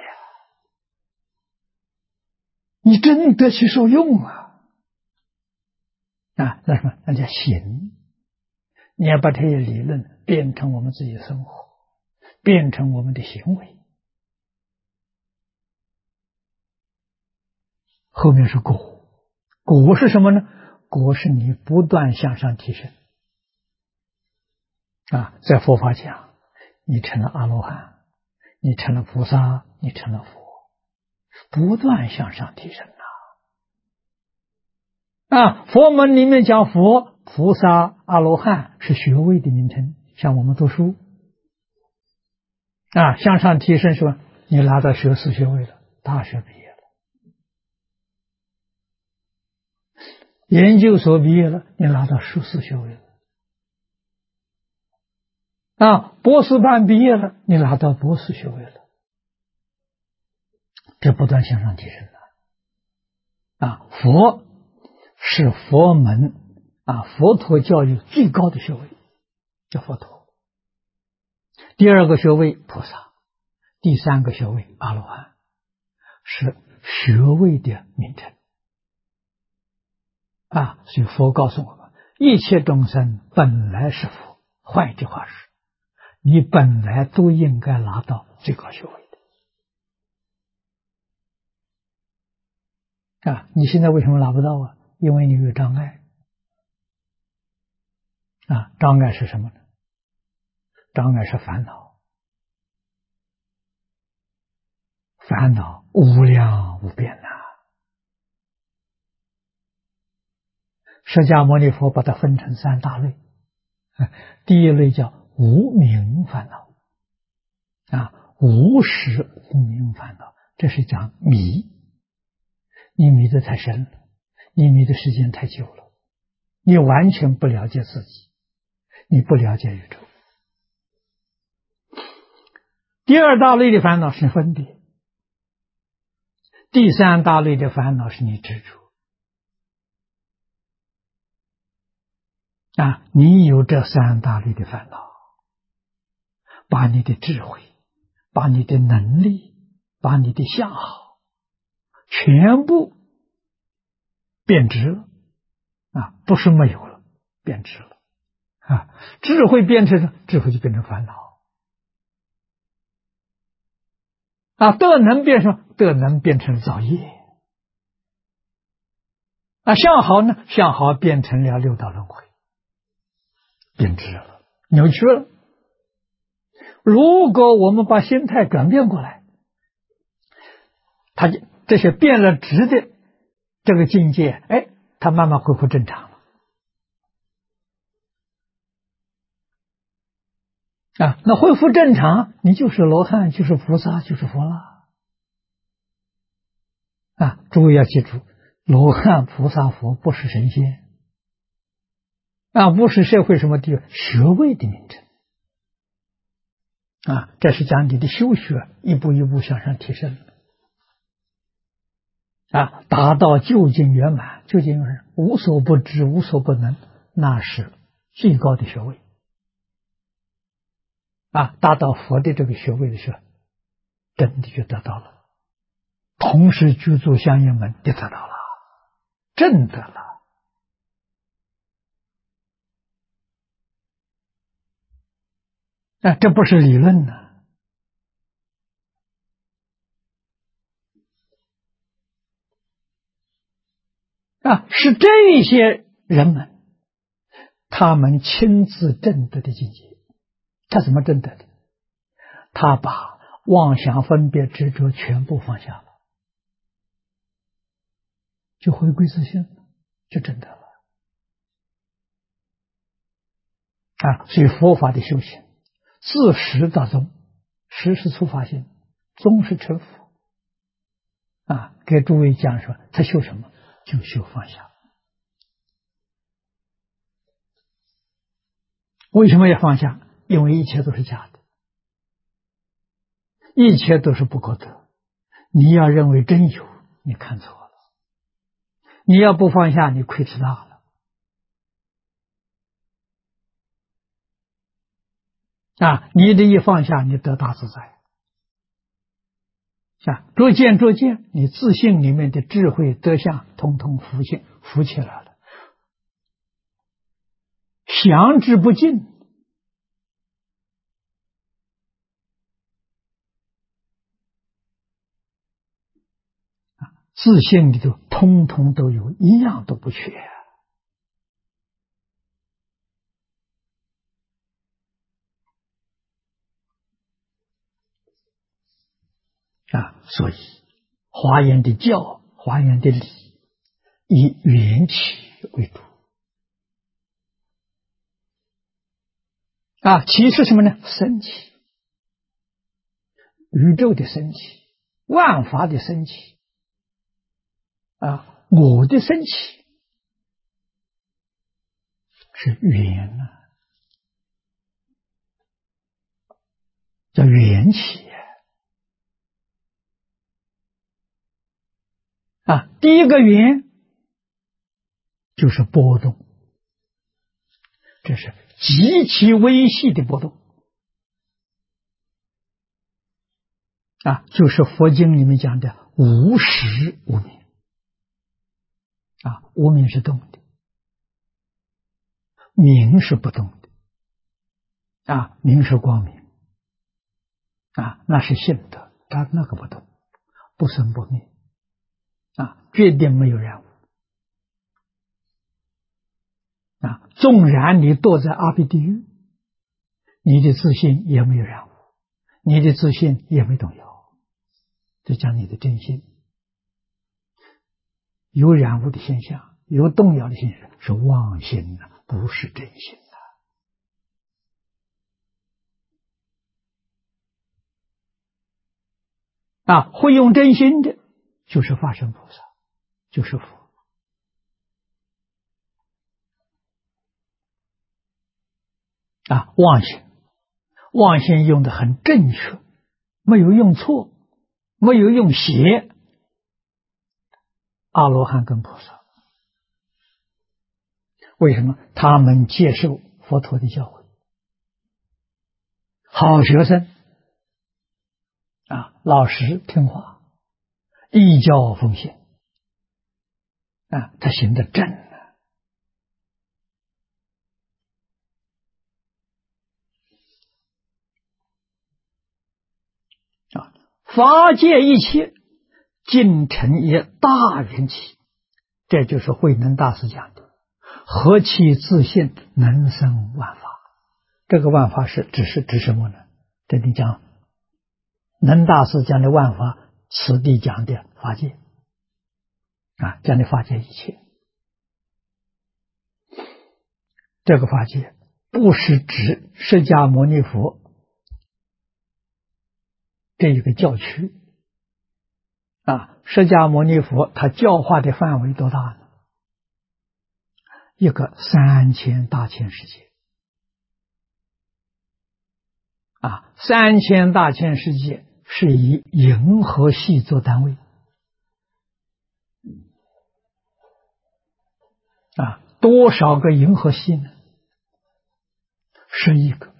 你真得去受用那什么？那叫行。你要把这些理论变成我们自己的生活，变成我们的行为。后面是果，果是什么呢？果是你不断向上提升在佛法讲，你成了阿罗汉，你成了菩萨，你成了佛，不断向上提升佛门里面讲佛、菩萨、阿罗汉是学位的名称，像我们读书向上提升说你拿到学士学位了，大学毕业了，研究所毕业了，你拿到硕士学位了博士班毕业了，你拿到博士学位了，这不断向上提升佛是佛门佛陀教育最高的学位，叫佛陀。第2个学位菩萨，第3个学位阿罗汉，是学位的名称所以佛告诉我们，一切众生本来是佛，换一句话是，你本来都应该拿到最高学位的你现在为什么拿不到因为你有障碍障碍是什么呢？障碍是烦恼，烦恼无量无边释迦牟尼佛把它分成3大类第1类叫无明烦恼无始无明烦恼，这是讲迷，你迷得太深了，你迷的时间太久了，你完全不了解自己，你不了解宇宙。第2大类的烦恼是分别， 第三大类的烦恼是你执着你有这三大类的烦恼，把你的智慧，把你的能力，把你的相好全部变质了不是没有了，变质了智慧变成智慧就变成烦恼德能变成德能变成造业相好呢，相好变成了六道轮回，变质了，扭曲了。如果我们把心态转变过来，这些变了质的这个境界，它慢慢恢复正常了那恢复正常，你就是罗汉，就是菩萨，就是佛了诸位要记住，罗汉、菩萨、佛不是神仙不是社会什么地位学位的名称这是讲你的修学一步一步向上提升达到究竟圆满，究竟圆满无所不知，无所不能，那是最高的学位达到佛的这个学位的时候，真的就得到了，同时具足相应门就得到了，真的了这不是理论呢是这些人们他们亲自证得的境界。他怎么证得的？他把妄想分别执着全部放下了，就回归自性，就证得了所以佛法的修行自始到终，始是出发心，终是成佛给诸位讲说他修什么？就修放下。为什么要放下？因为一切都是假的，一切都是不可得，你要认为真有，你看错了，你要不放下，你亏吃大了你的一放下，你得大自在逐渐逐渐，你自信里面的智慧德相统统浮起来了，详之不尽自信里头通通都有，一样都不缺所以华严的教，华严的理以缘起为主起是什么呢？生起，宇宙的生起，万法的生起我的生起是缘叫缘起第一个缘就是波动，这是极其微细的波动就是佛经里面讲的无实无明无明是动的，明是不动的明是光明那是性德，那个不动，不生不灭决定没有染污纵然你堕在阿鼻地狱，你的自信也没有染污，你的自信也没动摇，就讲你的真心。有染污的现象，有动摇的现象，是妄心不是真心会用真心的就是法身菩萨，就是佛妄心用的很正确，没有用错，没有用邪阿罗汉跟菩萨。为什么？他们接受佛陀的教诲，好学生啊，老实听话，依教奉行啊，他行得正啊。法界一切尽成一大缘起，这就是慧能大师讲的何其自信，能生万法。这个万法是指什么呢？这里讲能大师讲的万法，此地讲的法界啊，讲的法界一切。这个法界不是指释迦牟尼佛这一个教区啊，释迦牟尼佛他教化的范围多大呢？一个3000大千世界啊，3000大千世界是以银河系做单位啊，多少个银河系呢？11个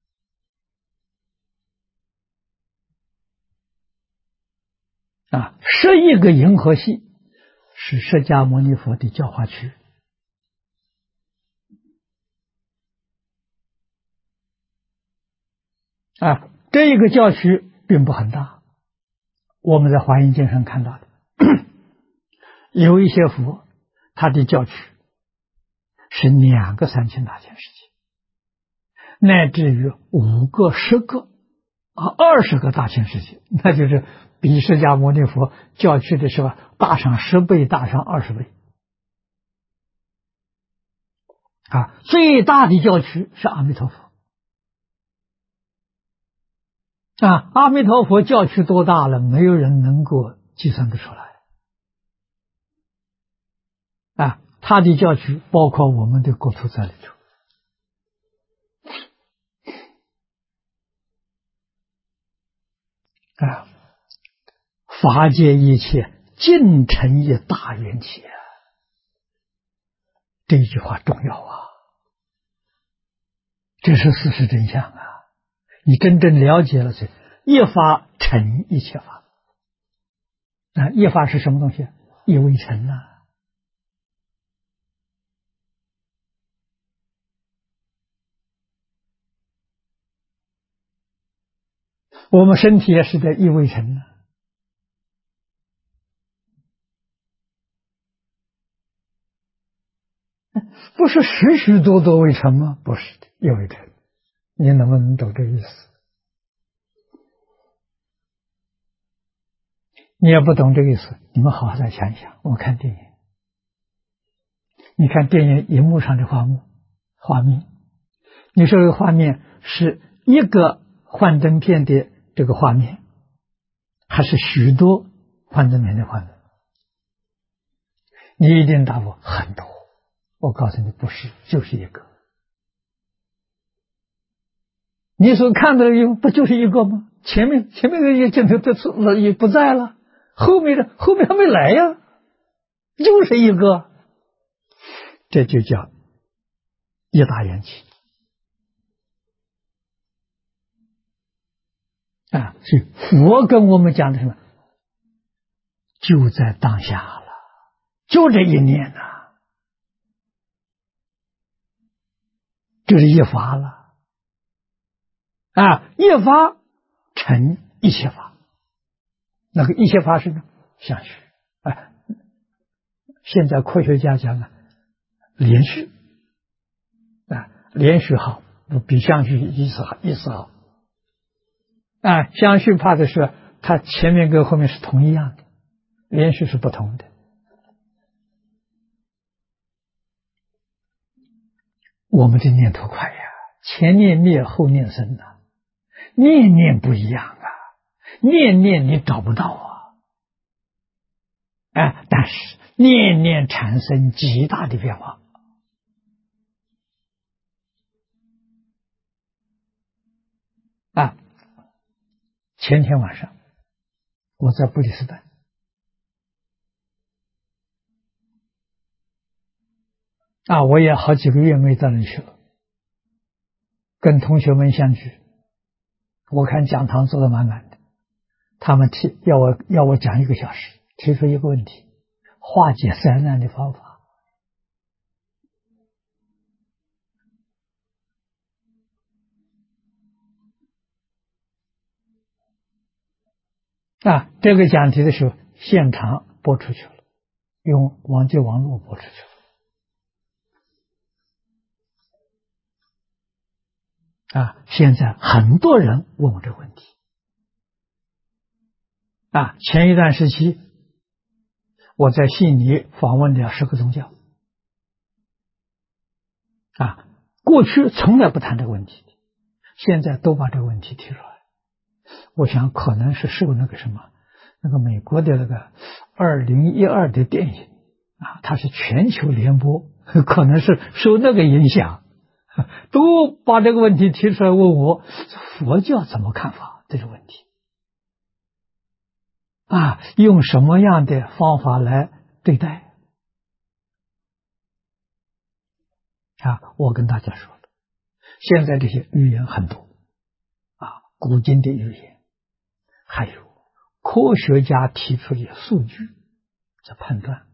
啊，11个银河系是释迦牟尼佛的教化区啊，这一个教区并不很大。我们在华严经上看到的有一些佛他的教区是2个3000大千世界，乃至于5个10个20个大千世界，那就是比释迦牟尼佛教区的时候大上10倍，大上20倍啊！最大的教区是阿弥陀佛啊！阿弥陀佛教区多大了？没有人能够计算得出来啊！他的教区包括我们的国土在里头啊！法界一切尽成一大缘起啊！这一句话重要啊！这是事实真相啊！你真正了解了这一法成一切法啊！一法是什么东西？一为成啊！我们身体也是在一为成啊！不是许许多多为成吗？不是的，一为成。你能不能懂这个意思？你也不懂这个意思，你们好好再想一想。我们看电影，你看电影荧幕上的画面，你说这个画面是一个幻灯片的这个画面，还是许多幻灯片的画面？你一定答复很多。我告诉你，不是，就是一个。你所看到的不就是一个吗？前面的一个镜头也不在了，后面还没来呀，就是一个，这就叫一大缘起啊！所以佛跟我们讲的什么？就在当下了，就这一念呐，就是一法了啊！一法成一切法，那个一切法是呢相续啊。现在科学家讲连续啊，连续好比相续意思好啊。相续怕的是它前面跟后面是同一样的，连续是不同的。我们的念头快呀，前念灭后念生啊，念念不一样啊，念念你找不到但是念念产生极大的变化啊。前天晚上我在布里斯班我也好几个月没到那去了，跟同学们相聚，我看讲堂坐得满满的，他们要我讲1个小时，提出一个问题：化解灾难的方法。这个讲题的时候，现场播出去了，用网络播出去了。现在很多人问我这个问题。前一段时期，我在悉尼访问了10个宗教。过去从来不谈这个问题，现在都把这个问题提出来。我想可能是受那个美国的那个2012的电影它是全球联播，可能是受那个影响，都把这个问题提出来问我，佛教怎么看法这个问题用什么样的方法来对待我跟大家说了，现在这些预言很多古今的预言，还有科学家提出的数据在判断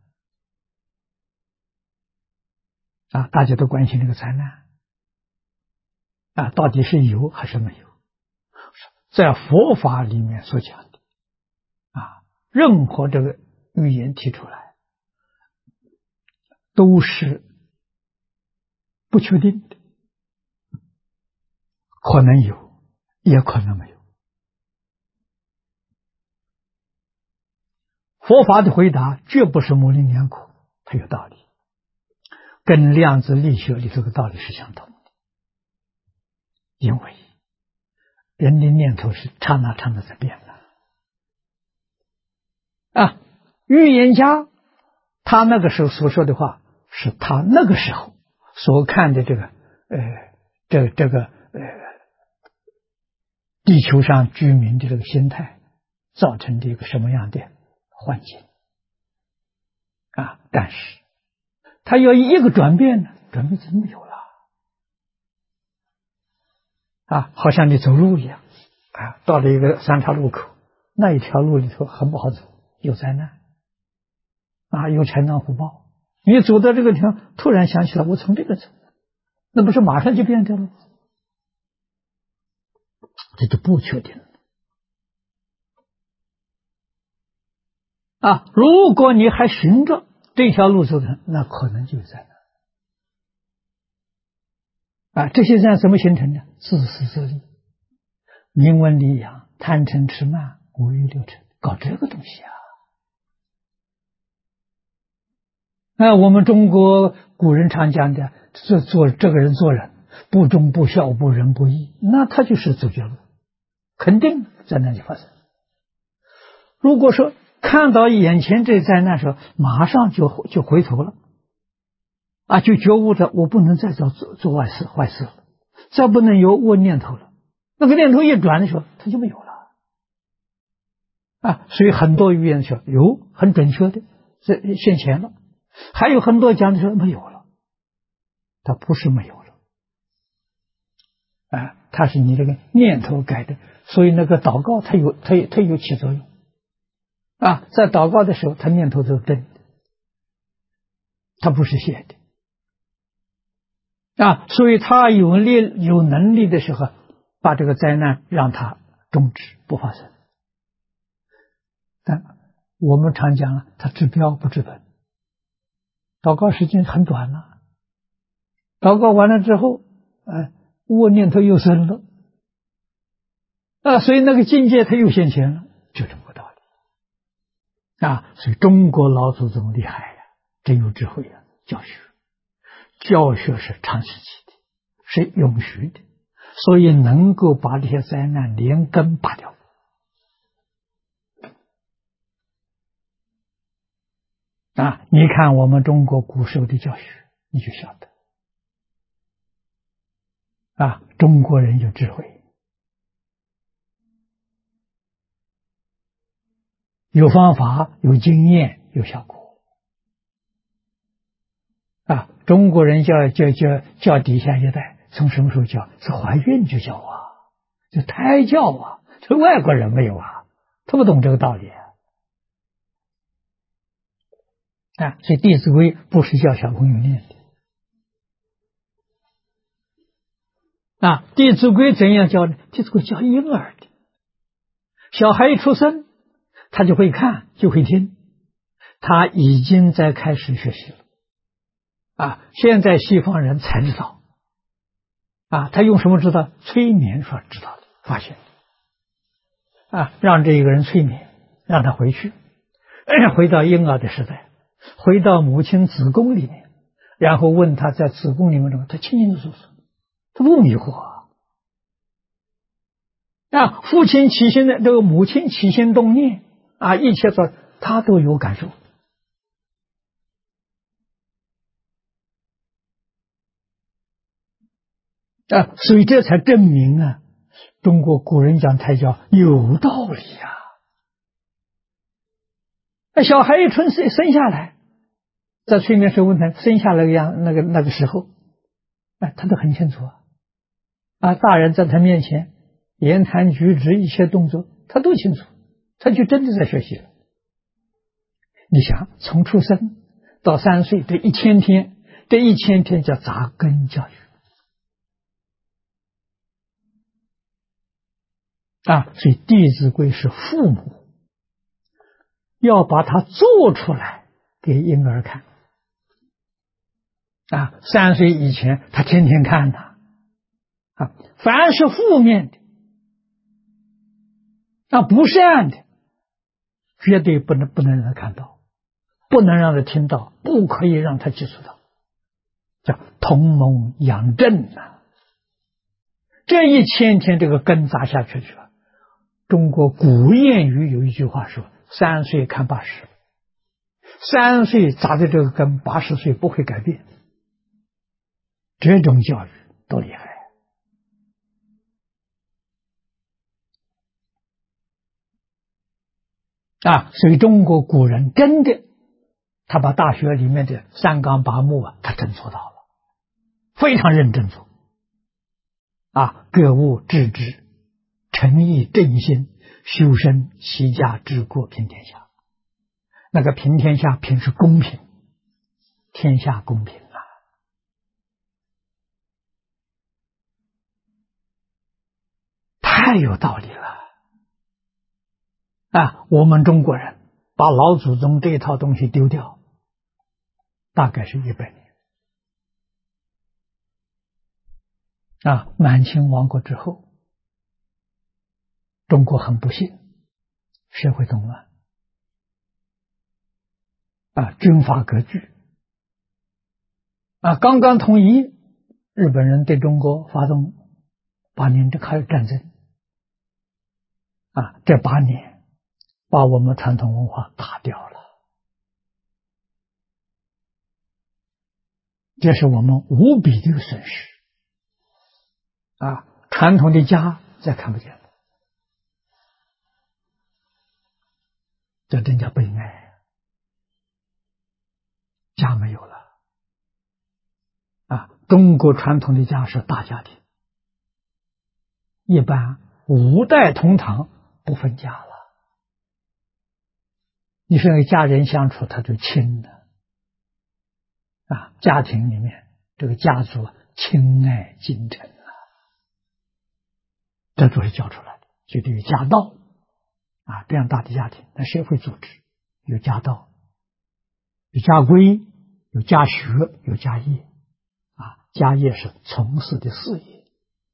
大家都关心这个灾难到底是有还是没有。在佛法里面所讲的任何这个预言提出来都是不确定的，可能有也可能没有。佛法的回答绝不是模棱两可，它有道理，跟量子力学里这个道理是相同的。因为人的念头是刹那在变的预言家他那个时候所说的话，是他那个时候所看的这个地球上居民的这个心态造成的一个什么样的环境但是他要一个转变呢，转变怎么有了好像你走路一样到了一个3岔路口，那一条路里头很不好走，有灾难有豺狼虎豹，你走到这个地方，突然想起来我从这个走，那不是马上就变掉了？这就不确定了如果你还循着这条路走的，那可能就有灾难这些灾难怎么形成的？自私自利、名闻利养、贪嗔痴慢、五欲六尘，搞这个东西我们中国古人常讲的，这个人做人不忠不孝不仁不义，那他就是走绝路，肯定灾难就发生。如果说看到眼前这灾难的时候，马上就回头了就觉悟着我不能再做坏事了，再不能有恶念头了，那个念头一转的时候，它就没有了所以很多预言说有很准确的现前了，还有很多讲的说没有了，它不是没有了它是你这个念头改的，所以那个祷告它有起作用在祷告的时候，他念头都是真的，他不是邪的所以他有能力的时候，把这个灾难让它终止不发生。但我们常讲了，他治标不治本，祷告时间很短了，祷告完了之后恶念头又生了所以那个境界他又现前了，就这么个道理所以中国老祖宗厉害真有智慧教学是长时期的，是永续的，所以能够把这些灾难连根拔掉你看我们中国古时候的教学，你就晓得中国人有智慧，有方法，有经验，有效果中国人叫底下一代，从什么时候叫？是怀孕就叫啊，就胎教啊。这外国人没有啊，他不懂这个道理所以《弟子规》不是叫小朋友念的弟子规》怎样教呢？《弟子规》教婴儿的，小孩一出生，他就会看，就会听，他已经在开始学习了现在西方人才知道他用什么知道？催眠所知道的，发现让这一个人催眠，让他回去，回到婴儿的时代，回到母亲子宫里面，然后问他在子宫里面他清清楚楚，他不迷惑父亲起心的这个母亲起心动念一切做他都有感受所以这才证明中国古人讲胎教有道理小孩一生下来，在催眠时问他生下来那个时候他都很清楚大人在他面前言谈举止一切动作他都清楚，他就真的在学习了。你想从出生到3岁这1000天，这1000天叫扎根教育所以《弟子规》是父母要把它做出来给婴儿看3岁以前他天天看凡是负面的不善的绝对不能让他看到，不能让他听到，不可以让他接触到，叫同盟养正这1000天这个根扎下去了。中国古谚语有一句话说3岁看80，3岁扎的这个根80岁不会改变，这种教育多厉害所以中国古人真的他把大学里面的3纲8目他真做到了，非常认真做格物致知，诚意正心，修身齐家治国平天下。那个平天下，平是公平，天下公平太有道理了我们中国人把老祖宗这套东西丢掉，大概是100年满清亡国之后，中国很不幸，社会动乱军阀割据刚刚统一，日本人对中国发动8年的战争这8年把我们传统文化打掉了，这是我们无比的一个损失传统的家再看不见了，这真叫悲哀，家没有了中国传统的家是大家庭，一般5代同堂不分家了，你说那家人相处他就亲了家庭里面这个家族亲爱精诚这都是教出来的，就对于家道这样大的家庭，那社会组织有家道，有家规，有家学，有家业家业是从事的事业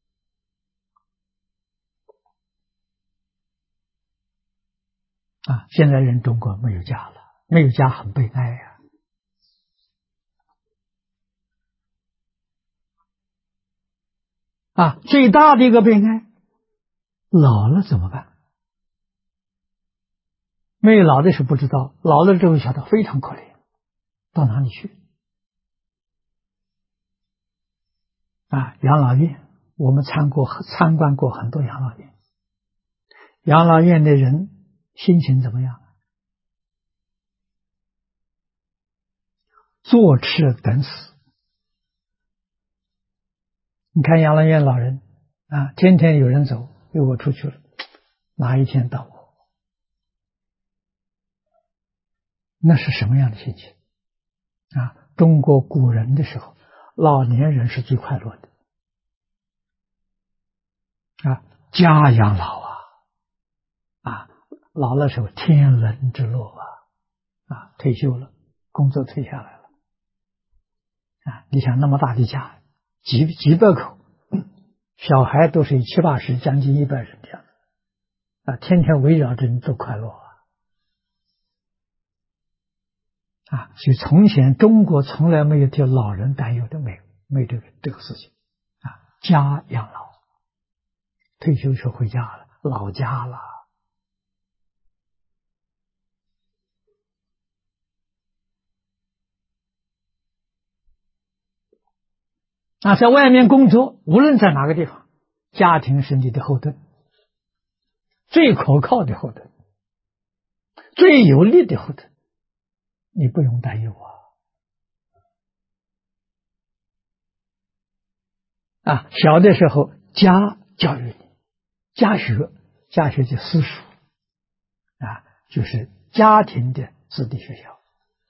现在人中国没有家了，没有家很悲哀最大的一个悲哀，老了怎么办？没有老的是不知道，老了之后晓得非常可怜，到哪里去养老院，我们参观过很多养老院，养老院的人心情怎么样？ 坐吃等死。你看养老院老人啊，天天有人走，我出去了，哪一天到我？那是什么样的心情啊？中国古人的时候，老年人是最快乐的啊，家养老啊，老了时候天伦之乐啊，退休了，工作退下来了啊，你想那么大的家，几百口，小孩都是70、80，将近100人这样啊，天天围绕着你多快乐啊！所以从前中国从来没有替老人担忧的，没有这个事情啊。家养老，退休时回家了，老家了啊，在外面工作，无论在哪个地方，家庭是你的后盾，最可靠的后盾，最有力的后盾，你不用担忧啊！小的时候家教育你，家学就私塾啊，就是家庭的子弟学校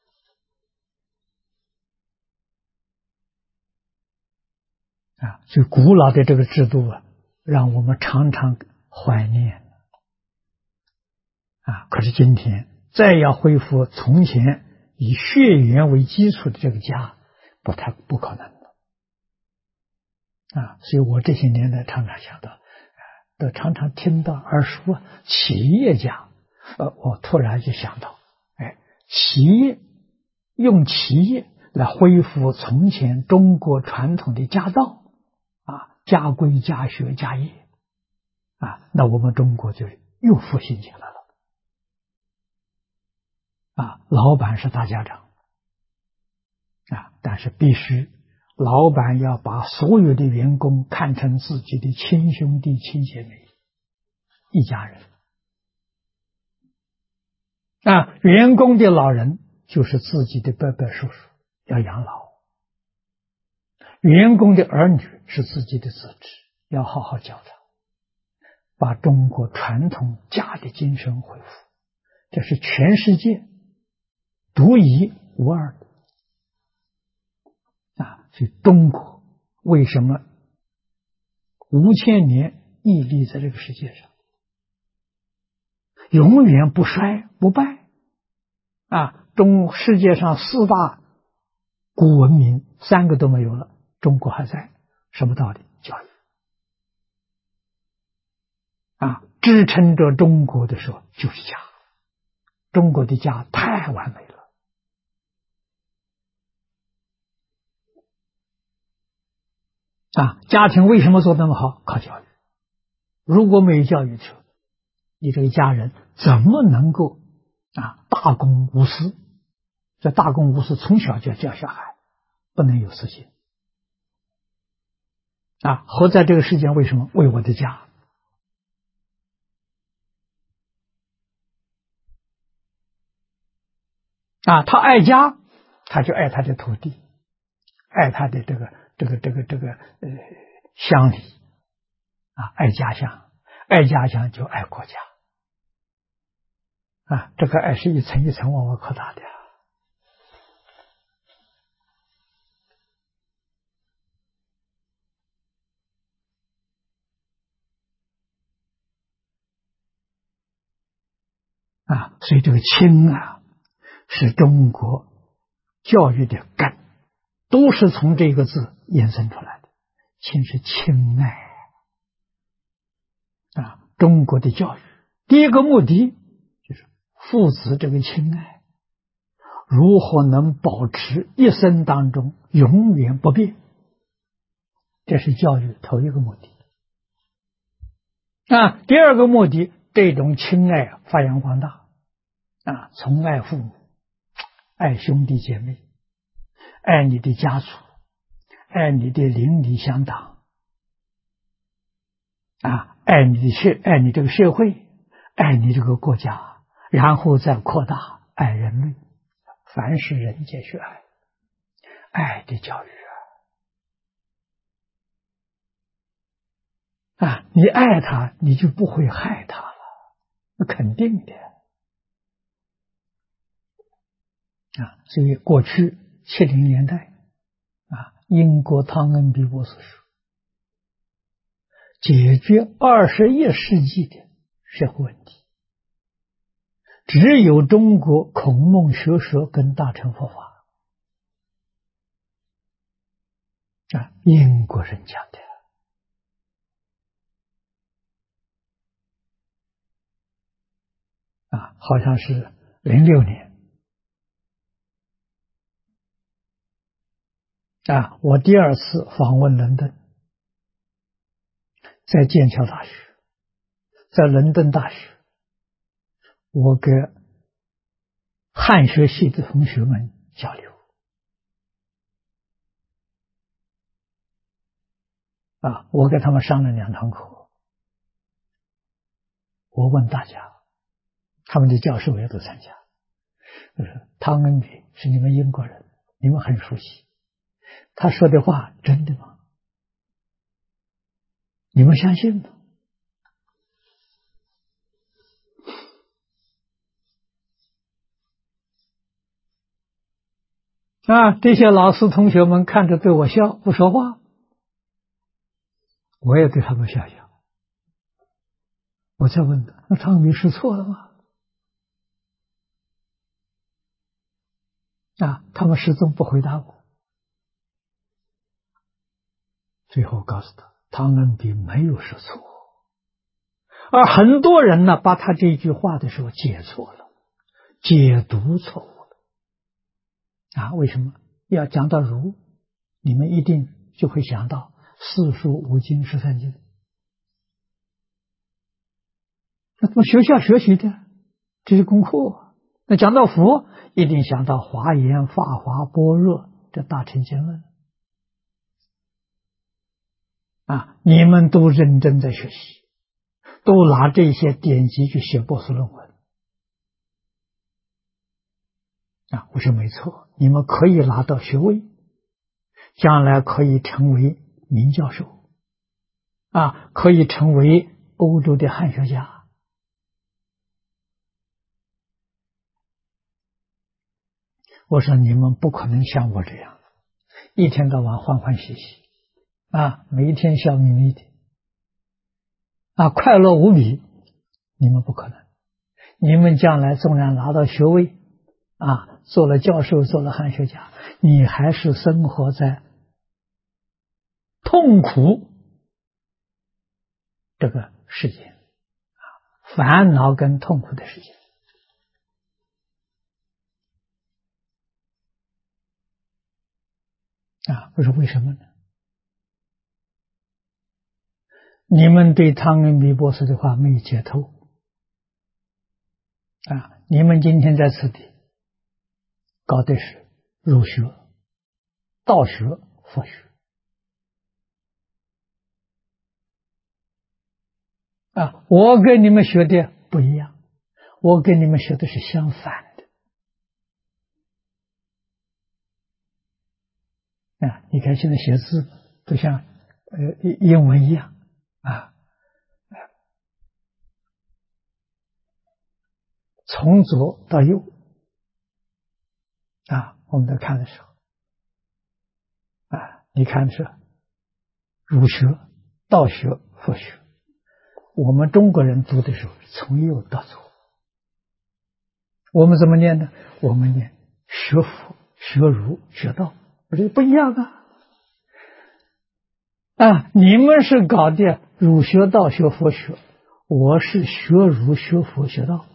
啊，所以古老的这个制度啊，让我们常常怀念啊。可是今天再要恢复从前以血缘为基础的这个家，不可能啊。所以我这些年呢，常常想到，都常常听到耳熟企业家，我突然就想到，用企业来恢复从前中国传统的家道啊，家规家学家业啊，那我们中国就又复兴起来了啊。老板是大家长啊，但是必须老板要把所有的员工看成自己的亲兄弟亲姐妹，一家人啊。员工的老人就是自己的伯伯叔叔，要养老。员工的儿女是自己的子侄，要好好教他，把中国传统家的精神恢复，这是全世界独一无二的啊！所以中国为什么5000年屹立在这个世界上，永远不衰不败啊！世界上4大古文明3个都没有了，中国还在，什么道理？教育啊！支撑着中国的时候就是家，中国的家太完美了啊！家庭为什么做那么好？靠教育。如果没有教育的时候，你这个家人怎么能够大公无私？这大公无私从小就要教小孩，不能有私心啊！活在这个世界为什么？为我的家啊！他爱家，他就爱他的土地，爱他的这个乡里啊，爱家乡，爱家乡就爱国家啊！这个爱是一层一层往外扩大的啊！所以这个亲是中国教育的根，都是从这个字衍生出来的。亲是亲爱啊！中国的教育第一个目的就是父子这个亲爱如何能保持一生当中永远不变，这是教育头一个目的啊。第二个目的，这种亲爱发扬光大啊，从爱父母，爱兄弟姐妹，爱你的家属，爱你的邻里乡党啊，爱你这个社会，爱你这个国家，然后再扩大爱人类，凡是人皆须爱爱的教育啊！你爱他，你就不会害他了，那肯定的啊！所以过去70年代啊，英国汤恩比博士说，解决21世纪的社会问题，只有中国孔孟学说跟大乘佛法啊，英国人讲的啊，好像是06年啊，我第2次访问伦敦，在剑桥大学，在伦敦大学，我跟汉学系的同学们交流啊，我给他们上了2堂课，我问大家，他们的教授也都参加，就是汤恩比是你们英国人，你们很熟悉，他说的话真的吗？你们相信吗？啊，这些老师同学们看着对我笑，不说话，我也对他们笑笑。我再问他，那汤恩比是错了吗？啊，他们始终不回答我。最后告诉他，汤恩比没有说错，而很多人呢，把他这句话的时候解错了，解读错误了。啊，为什么要讲到儒？你们一定就会想到四书五经13经，那从学校学习的这些功课。那讲到佛，一定想到华严、法华、般若这大乘经论啊！你们都认真在学习，都拿这些典籍去写博士论文啊！我说没错，你们可以拿到学位，将来可以成为名教授啊，可以成为欧洲的汉学家。我说你们不可能像我这样，一天到晚欢欢喜喜啊，每一天笑眯眯的啊，快乐无比。你们不可能，你们将来纵然拿到学位啊，做了教授，做了汉学家，你还是生活在痛苦这个世界啊，烦恼跟痛苦的世界。啊，我说为什么呢？你们对汤恩比博士的话没有解透啊！你们今天在此地搞的是儒学、道学、佛学啊！我跟你们学的不一样，我跟你们学的是相反的啊！你看现在写字都像英文一样啊，从左到右啊，我们在看的时候啊，你看是儒学、道学、佛学，我们中国人读的时候从右到左，我们怎么念呢？我们念学佛、学儒、学道，我这不一样啊！啊，你们是搞的儒学、道学、佛学，我是学儒、学佛、学道。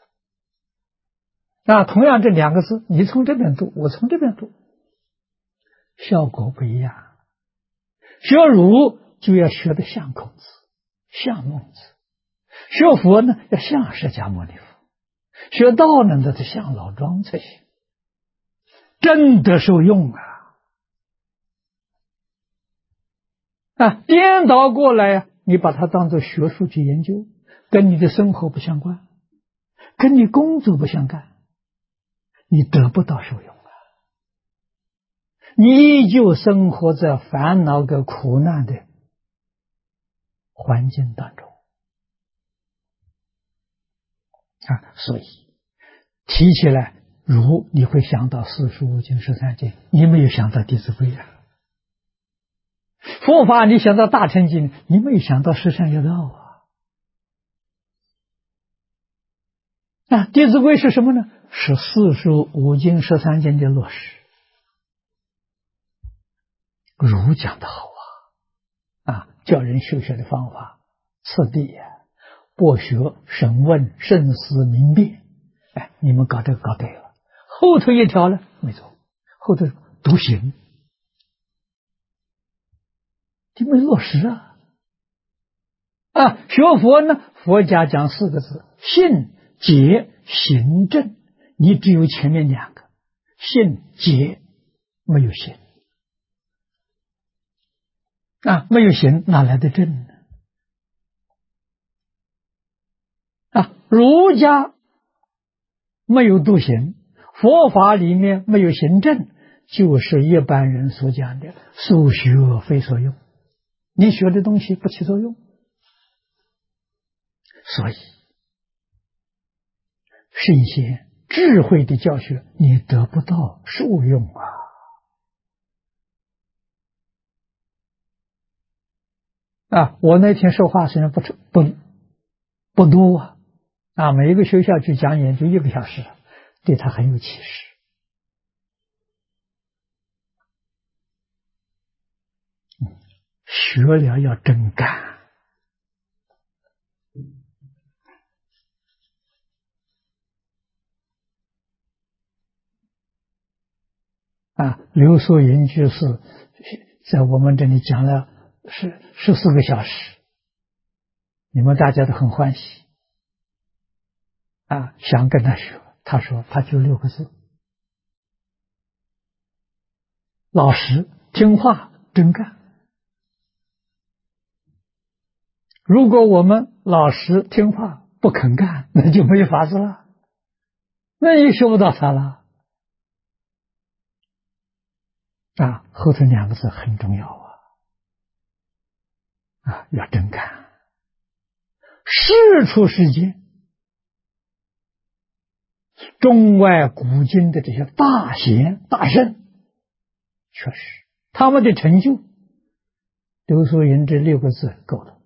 啊，同样这2个字，你从这边读，我从这边读，效果不一样。学儒就要学得像孔子、像孟子；学佛呢，要像释迦牟尼佛；学道呢，那得像老庄才行，真的受用啊！啊，颠倒过来，你把它当作学术去研究，跟你的生活不相关，跟你工作不相干，你得不到受用啊！ 你依旧生活在烦恼跟苦难的环境当中所以提起来如你会想到四书五经十三经，你没有想到弟子规佛法你想到大乘经，你没有想到十善业道弟子规是什么呢？是四书五经十三经的落实。儒讲的好教人修学的方法次第博学审问慎思明辨，你们搞这个搞对了。后头一条呢没错，后头独行就没落实学佛呢，佛家讲4个字：信解行正。你只有前面2个，信解没有行没有行哪来的正呢？儒家没有度行，佛法里面没有行正，就是一般人所讲的所学非所用，你学的东西不起作用。所以圣贤智慧的教学你得不到受用我那天说话虽然不多每一个学校去讲演就1个小时，对他很有启示。学了要真干刘素云居士在我们这里讲了14个小时，你们大家都很欢喜想跟他学，他说他就6个字：老实听话真干。如果我们老实听话不肯干，那就没有法子了，那也学不到他了后头2个字很重要要真干。世出世间中外古今的这些大贤大圣，确实他们的成就，刘素云这6个字够了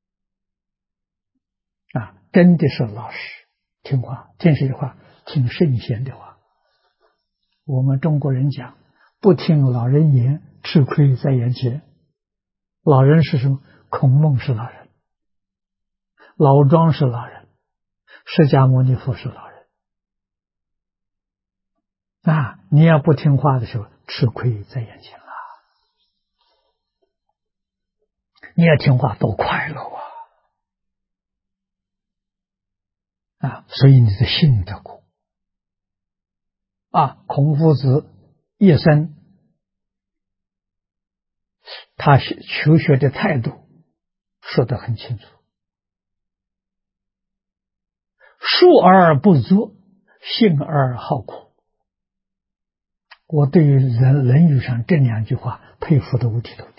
真的是老实听话，听谁的话？听圣贤的话。我们中国人讲不听老人言，吃亏在眼前。老人是什么？孔孟是老人，老庄是老人，释迦牟尼佛是老人你要不听话的时候，吃亏在眼前了。你要听话多快乐所以你的信得过孔夫子一生他求学的态度说得很清楚：述而不作，信而好苦。我对于论语上这2句话佩服得五体投地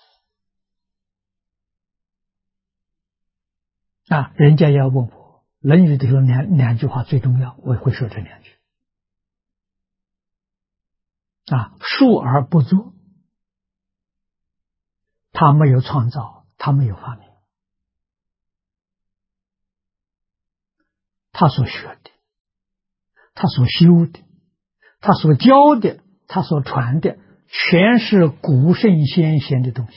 人家要问我论语里头两句话最重要，我会说这2句述而不作，他没有创造，他没有发明，他所学的，他所修的，他所教的，他所传的，全是古圣先贤的东西。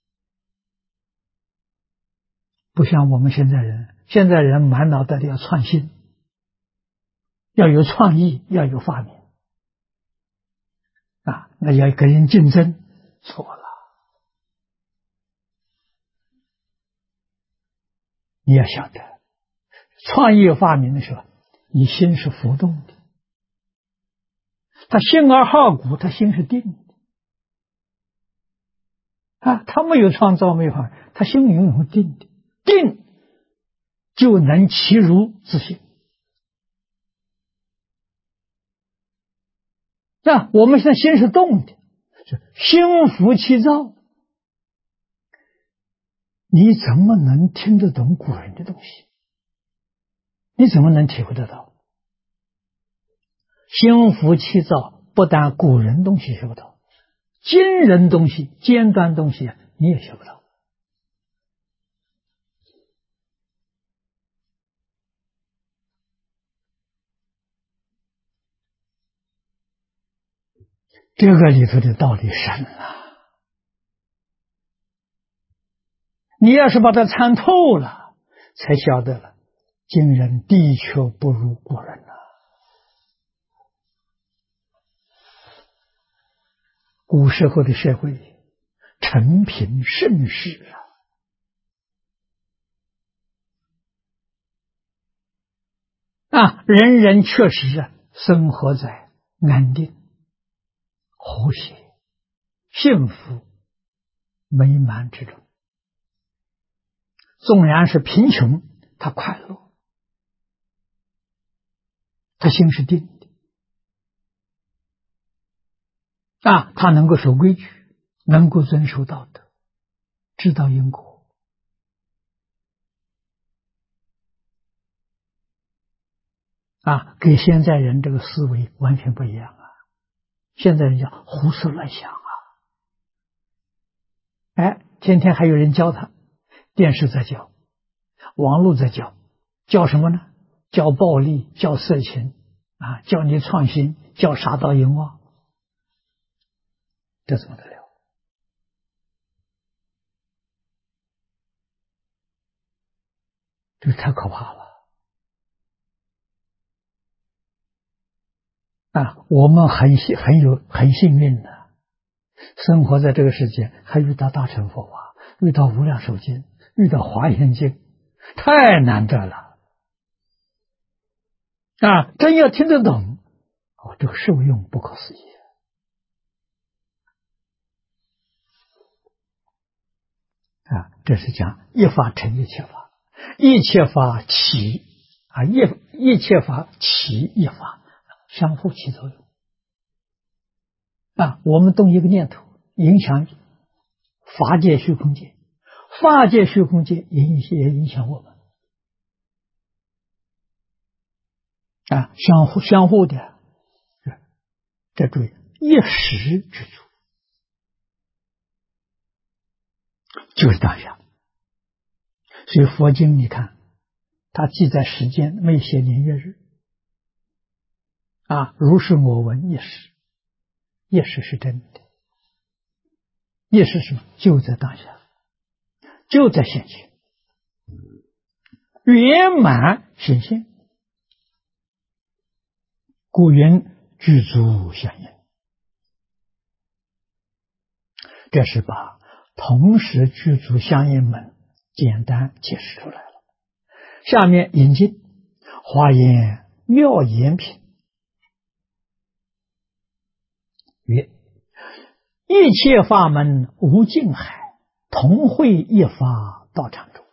不像我们现在人满脑袋的要创新，要有创意，要有发明那要跟人竞争，错了。你要晓得，创意发明的时候，你心是浮动的，他心而好古，他心是定的他没有创造，没有发明，他心永远会定的，定就能其如自性我们现在心是动的， 是心浮气躁，你怎么能听得懂古人的东西？你怎么能体会得到？心浮气躁，不但古人东西学不到，今人东西、尖端东西你也学不到。这个里头的道理深了，你要是把它参透了，才晓得了，今人的确不如古人了。古时候的社会，承平盛世人人确实生活在安定、和谐、幸福、美满之中。纵然是贫穷，他快乐，他心是定的他能够守规矩，能够遵守道德，知道因果跟现在人这个思维完全不一样现在人叫胡思乱想天天还有人教他，电视在教，网络在教，教什么呢？教暴力，教色情教你创新，教杀盗淫妄，这怎么得了？这太可怕了我们很幸运的，生活在这个世界，还遇到大乘佛法，遇到无量寿经，遇到华严经，太难得了真要听得懂这个受用不可思议这是讲一法成一切法，一切法起一切法起一法，相互起作用我们动一个念头，影响法界虚空界，法界虚空界也影响我们相互的，这注意一时之足，就是当下。所以佛经你看，它记载时间，没写年月日如是我闻一时，一时是真的，一时是什么？就在当下，就在现前，圆满显现，故云具足相应。这是把同时具足相应门简单解释出来了。下面引经华严妙严品曰：一切法门无尽海，同会一法道场中。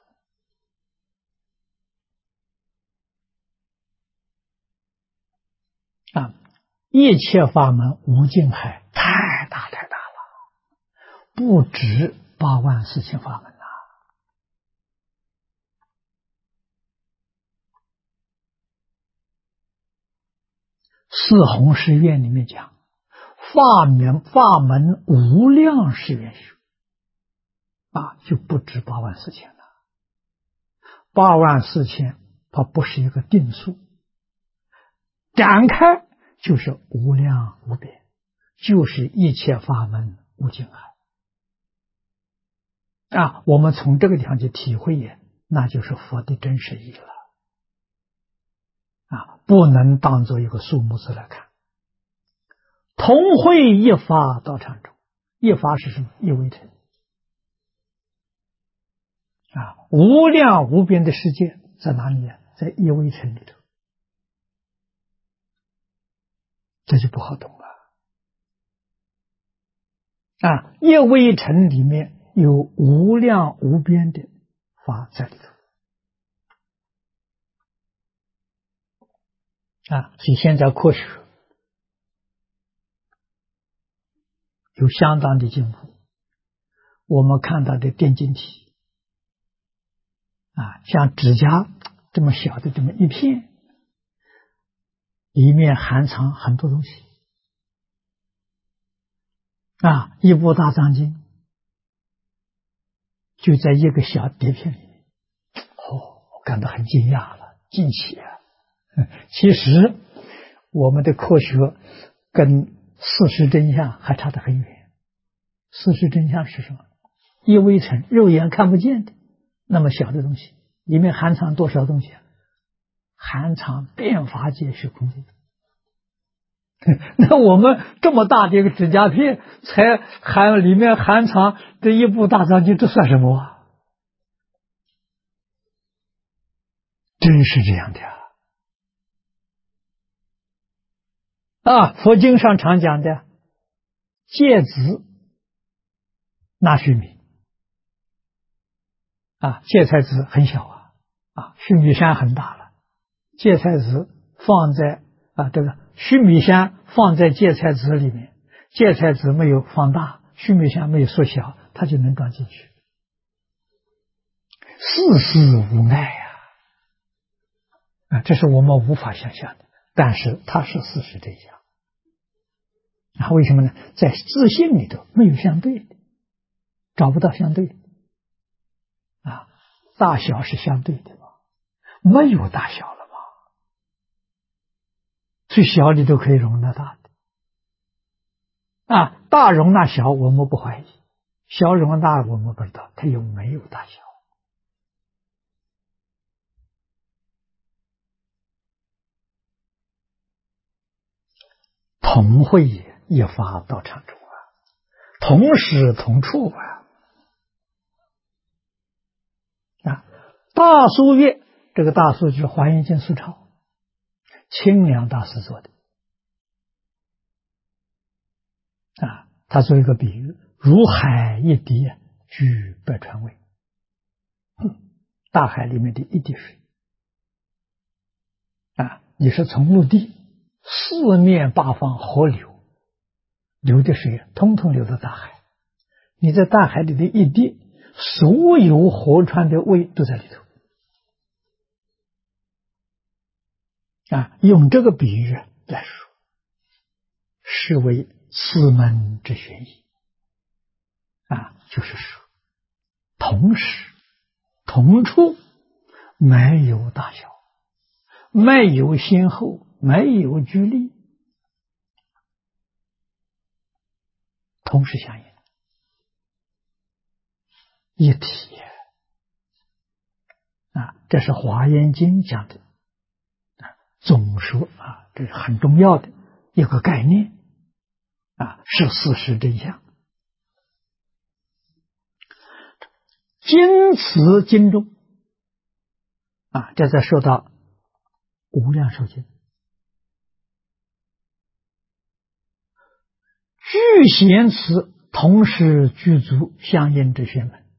一切法门无尽海，太大太大了，不止84000法门四弘誓愿里面讲，法门无量誓愿学就不止84000了。84000它不是一个定数，展开就是无量无边，就是一切法门无尽海我们从这个地方去体会那就是佛的真实意了不能当做一个数目字来看。同会一法道场中，一法是什么？一微尘无量无边的世界在哪里在一微尘里头，这就不好懂了一微尘里面有无量无边的法在里头所以现在科学有相当的进步。我们看到的电晶体像指甲这么小的这么一片，里面含藏很多东西一部大藏经就在一个小碟片里面。我感到很惊讶了，惊奇啊！其实我们的科学跟事实真相还差得很远。事实真相是什么？一微尘，肉眼看不见的那么小的东西，里面含藏多少东西含藏遍法界虚空界。那我们这么大的一个指甲片，里面含藏这一部大藏经，这算什么真是这样的佛经上常讲的芥子纳须弥芥菜籽很小须弥山很大了，芥菜籽放在这个须弥山放在芥菜籽里面，芥菜籽没有放大，须弥山没有缩小，它就能装进去。事事无碍这是我们无法想象的，但是它是事实真相。为什么呢？在自信里头没有相对的，找不到相对的大小是相对的吗？没有大小了吗？最小的都可以容纳大的大容纳小我们不怀疑，小容纳大我们不知道它有没有大小。同会一发道场中同时同处大疏月，这个大疏就是华严经疏钞，清凉大师做的他做一个比喻，如海一滴居百川位，大海里面的一滴水你是从陆地四面八方河流流的水通通流到大海，你在大海里的一滴，所有河川的位都在里头用这个比喻来说，是为四门之玄义就是说同时同处，没有大小，没有先后，没有距离，同时相应，一体这是华严经讲的总说这是很重要的一个概念是事实真相。经此经中这再说到无量寿经，具显此同时具足相应之学门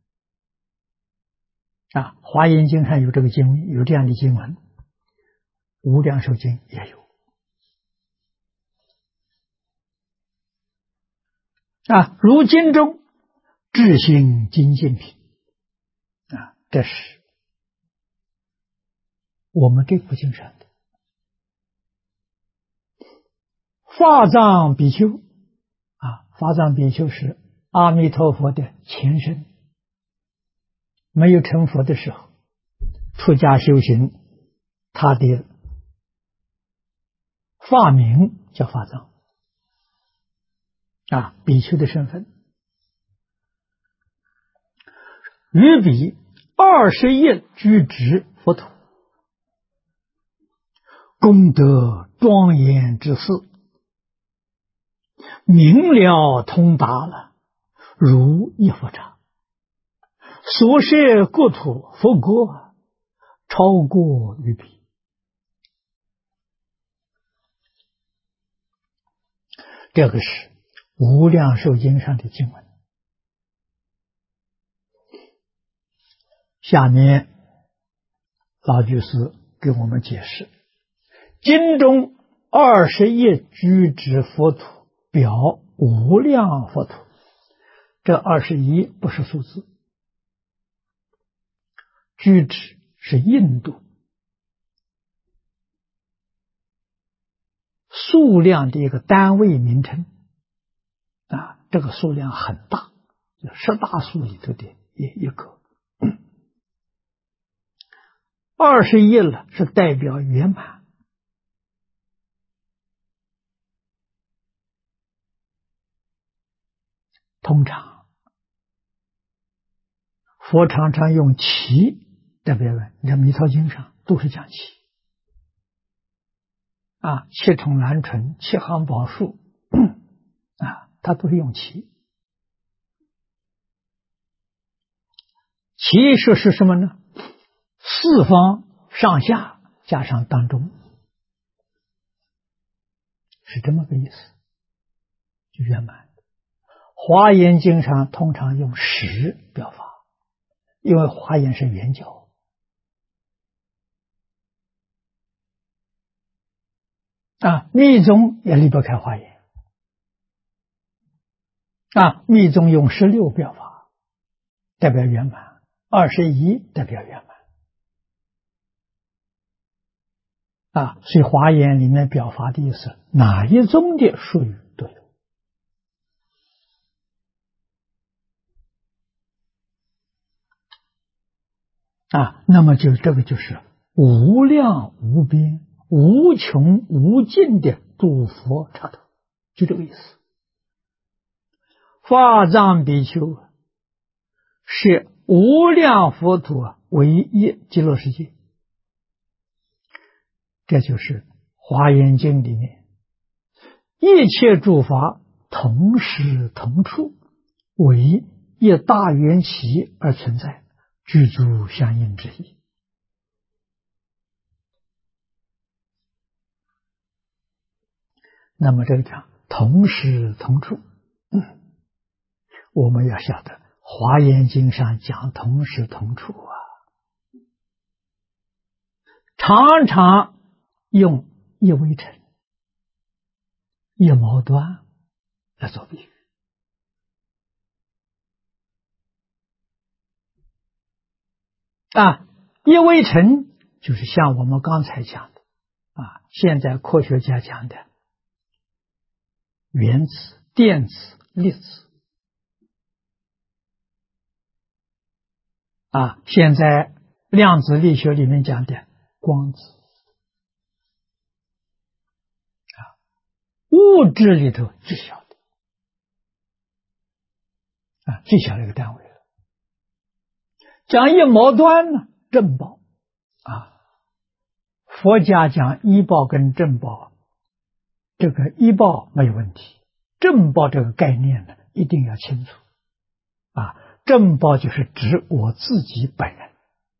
华严经上有这个经文，有这样的经文，无量寿经也有如经中智行精进品这是我们这部经上的法藏比丘法藏比丘是阿弥陀佛的前身，没有成佛的时候出家修行，他的法名叫法藏比丘的身份，于彼21居止佛土，功德庄严之事，明了通达了，如一佛刹，所摄国土佛国超过于彼。这个是无量寿经上的经文。下面老居士给我们解释，经中21居止佛土表无量佛土。这21不是数字，居止是印度数量的一个单位名称啊，这个数量很大，10大数里头的一个。21了是代表圆满。通常佛常常用奇代表圆，你看《弥陀经》上都是讲奇啊，七重蓝唇、七行宝树啊，它都是用奇。奇是什么呢？四方上下加上当中，是这么个意思，就圆满。华严经上通常用10表法，因为华严是圆角啊，密宗也离不开华严啊，密宗用16表法代表圆满，21代表圆满啊，所以华严里面表法的意思，哪一宗的术语都有啊。那么这个就是无量无边、无穷无尽的诸佛刹土，就这个意思。法藏比丘是无量佛土唯一极乐世界，这就是华严经里面一切诸法同时同处，为一大缘起而存在，具足相应之意。那么这个讲同时同处，我们要晓得华严经上讲同时同处啊，常常用一微尘、一毛端来做比喻啊。一微尘就是像我们刚才讲的啊，现在科学家讲的原子、电子、粒子啊，现在量子力学里面讲的光子啊，物质里头最小的啊，最小的一个单位了。讲一毛端呢，正报啊，佛家讲依报跟正报，这个依报没有问题，正报这个概念呢一定要清楚啊。正报就是指我自己本人，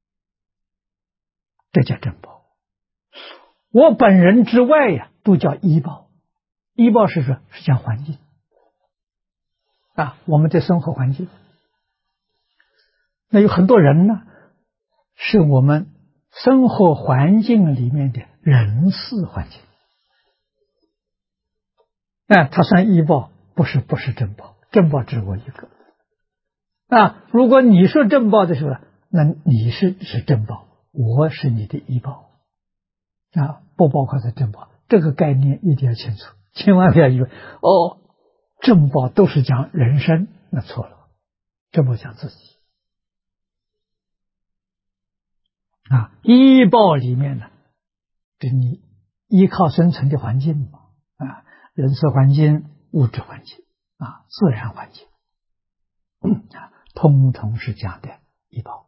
这叫正报。我本人之外呀，都叫依报。依报是说是讲环境啊，我们的生活环境。那有很多人呢，是我们生活环境里面的人事环境，他算依报，不是正报，正报只我一个啊。如果你说正报的时候，那你是正报，我是你的依报啊，不包括在正报。这个概念一定要清楚，千万不要以为正报都是讲人生，那错了，正报讲自己啊。依报里面呢，这你依靠生存的环境嘛啊，人事环境、物质环境啊、自然环境啊，通通是讲的依报。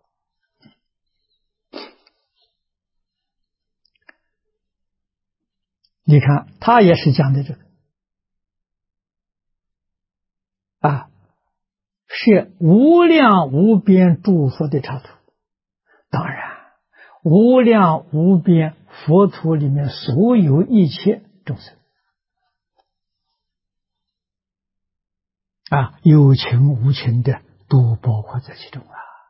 你看他也是讲的这个啊，是无量无边诸佛的刹土。当然无量无边佛土里面所有一切众生啊，有情无情的都包括在其中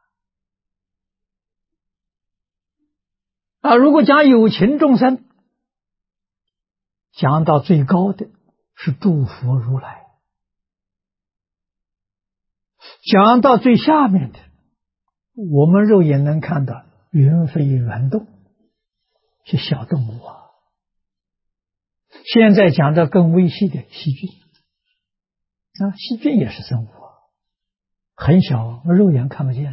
啊。如果讲有情众生，讲到最高的是诸佛如来讲到最下面的，我们肉眼能看到猿飞猿动，是小动物啊。现在讲到更微细的细菌啊，细菌也是生物啊，很小，肉眼看不见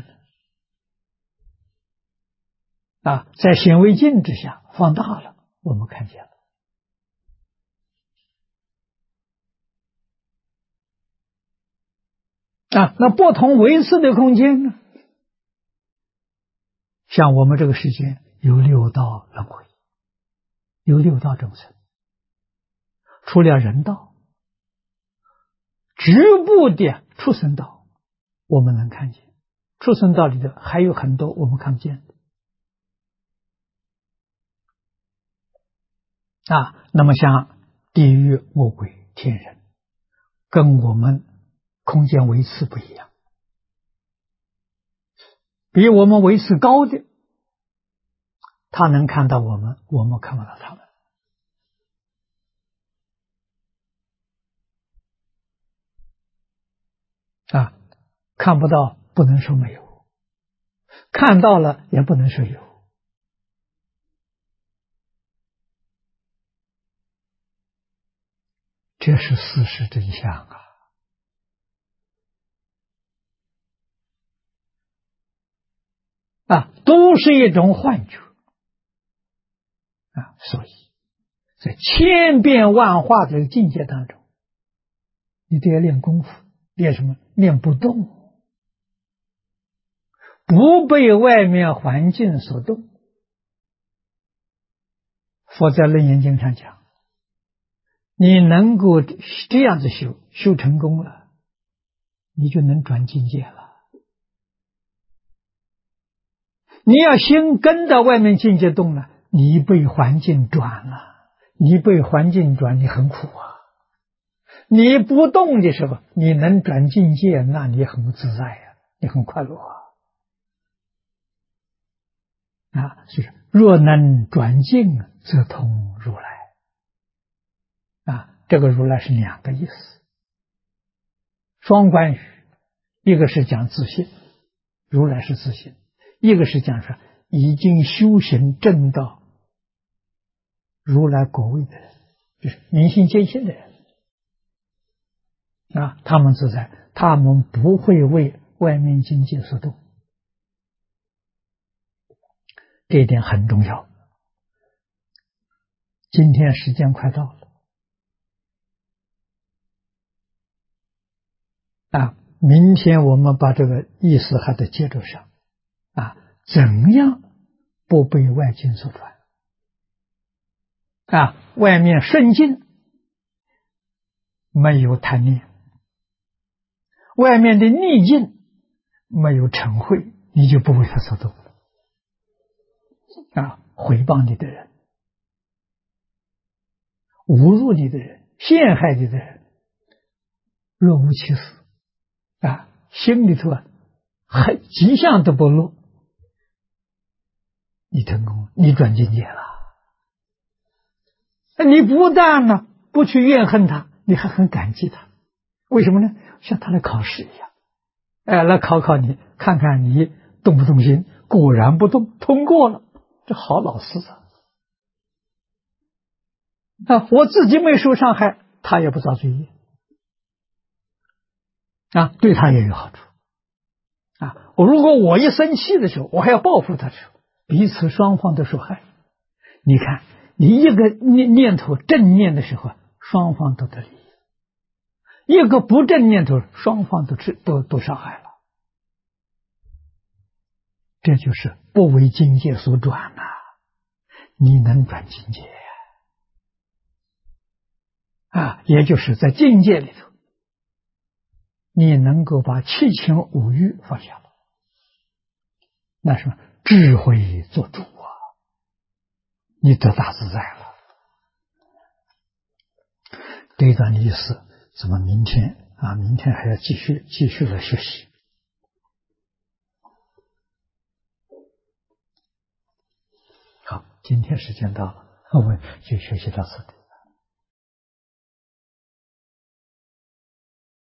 的啊，在显微镜之下放大了，我们看见了。啊，那不同维次的空间呢？像我们这个世界有六道轮回，有六道众生，除了人道，局部的畜生道我们能看见，畜生道里的还有很多我们看不见的啊。那么像地狱、魔鬼、天人，跟我们空间维次不一样，比我们维次高的，他能看到我们，我们看不到他们啊。看不到不能说没有，看到了也不能说有。这是事实真相啊！都是一种幻觉啊！所以在千变万化的境界当中，你都要练功夫，练什么？练不动，不被外面环境所动。佛在《楞严经》上讲，你能够这样子修，修成功了，你就能转境界了。你要心跟到外面境界动了，你被环境转了，你被环境转，你很苦啊。你不动的时候，你能转境界，那你很自在啊，你很快乐啊。就是若能转境，则通如来啊。这个如来是两个意思，双关语，一个是讲自信，如来是自信；一个是讲说已经修行证到如来果位的人，就是明心见性的人啊，他们自在，他们不会为外面境界所动，这一点很重要。今天时间快到了啊，明天我们把这个意思还得接着上啊，怎样不被外境所转啊？外面顺境没有贪念，外面的逆境没有嗔恚，你就不为他所动啊！毁谤你的人，侮辱你的人，陷害你的人，若无其事啊，心里头很迹象都不露，你成功了，你转境界了。你不但呢不去怨恨他，你还很感激他，为什么呢？像他来考试一样，来考考你，看看你动不动心，果然不动，通过了，这好老师啊！我自己没受伤害，他也不遭罪业啊，对他也有好处啊。如果我一生气的时候，我还要报复他的时候，彼此双方都受害。你看，你一个念头正念的时候，双方都得利益；一个不正念头，双方都伤害了。这就是不为境界所转呐、你能转境界啊，也就是在境界里头，你能够把七情五欲放下了，那什么智慧做主啊，你得大自在了。这一段的意思，怎么明天还要继续的学习。好，今天时间到了，我们就学习到此。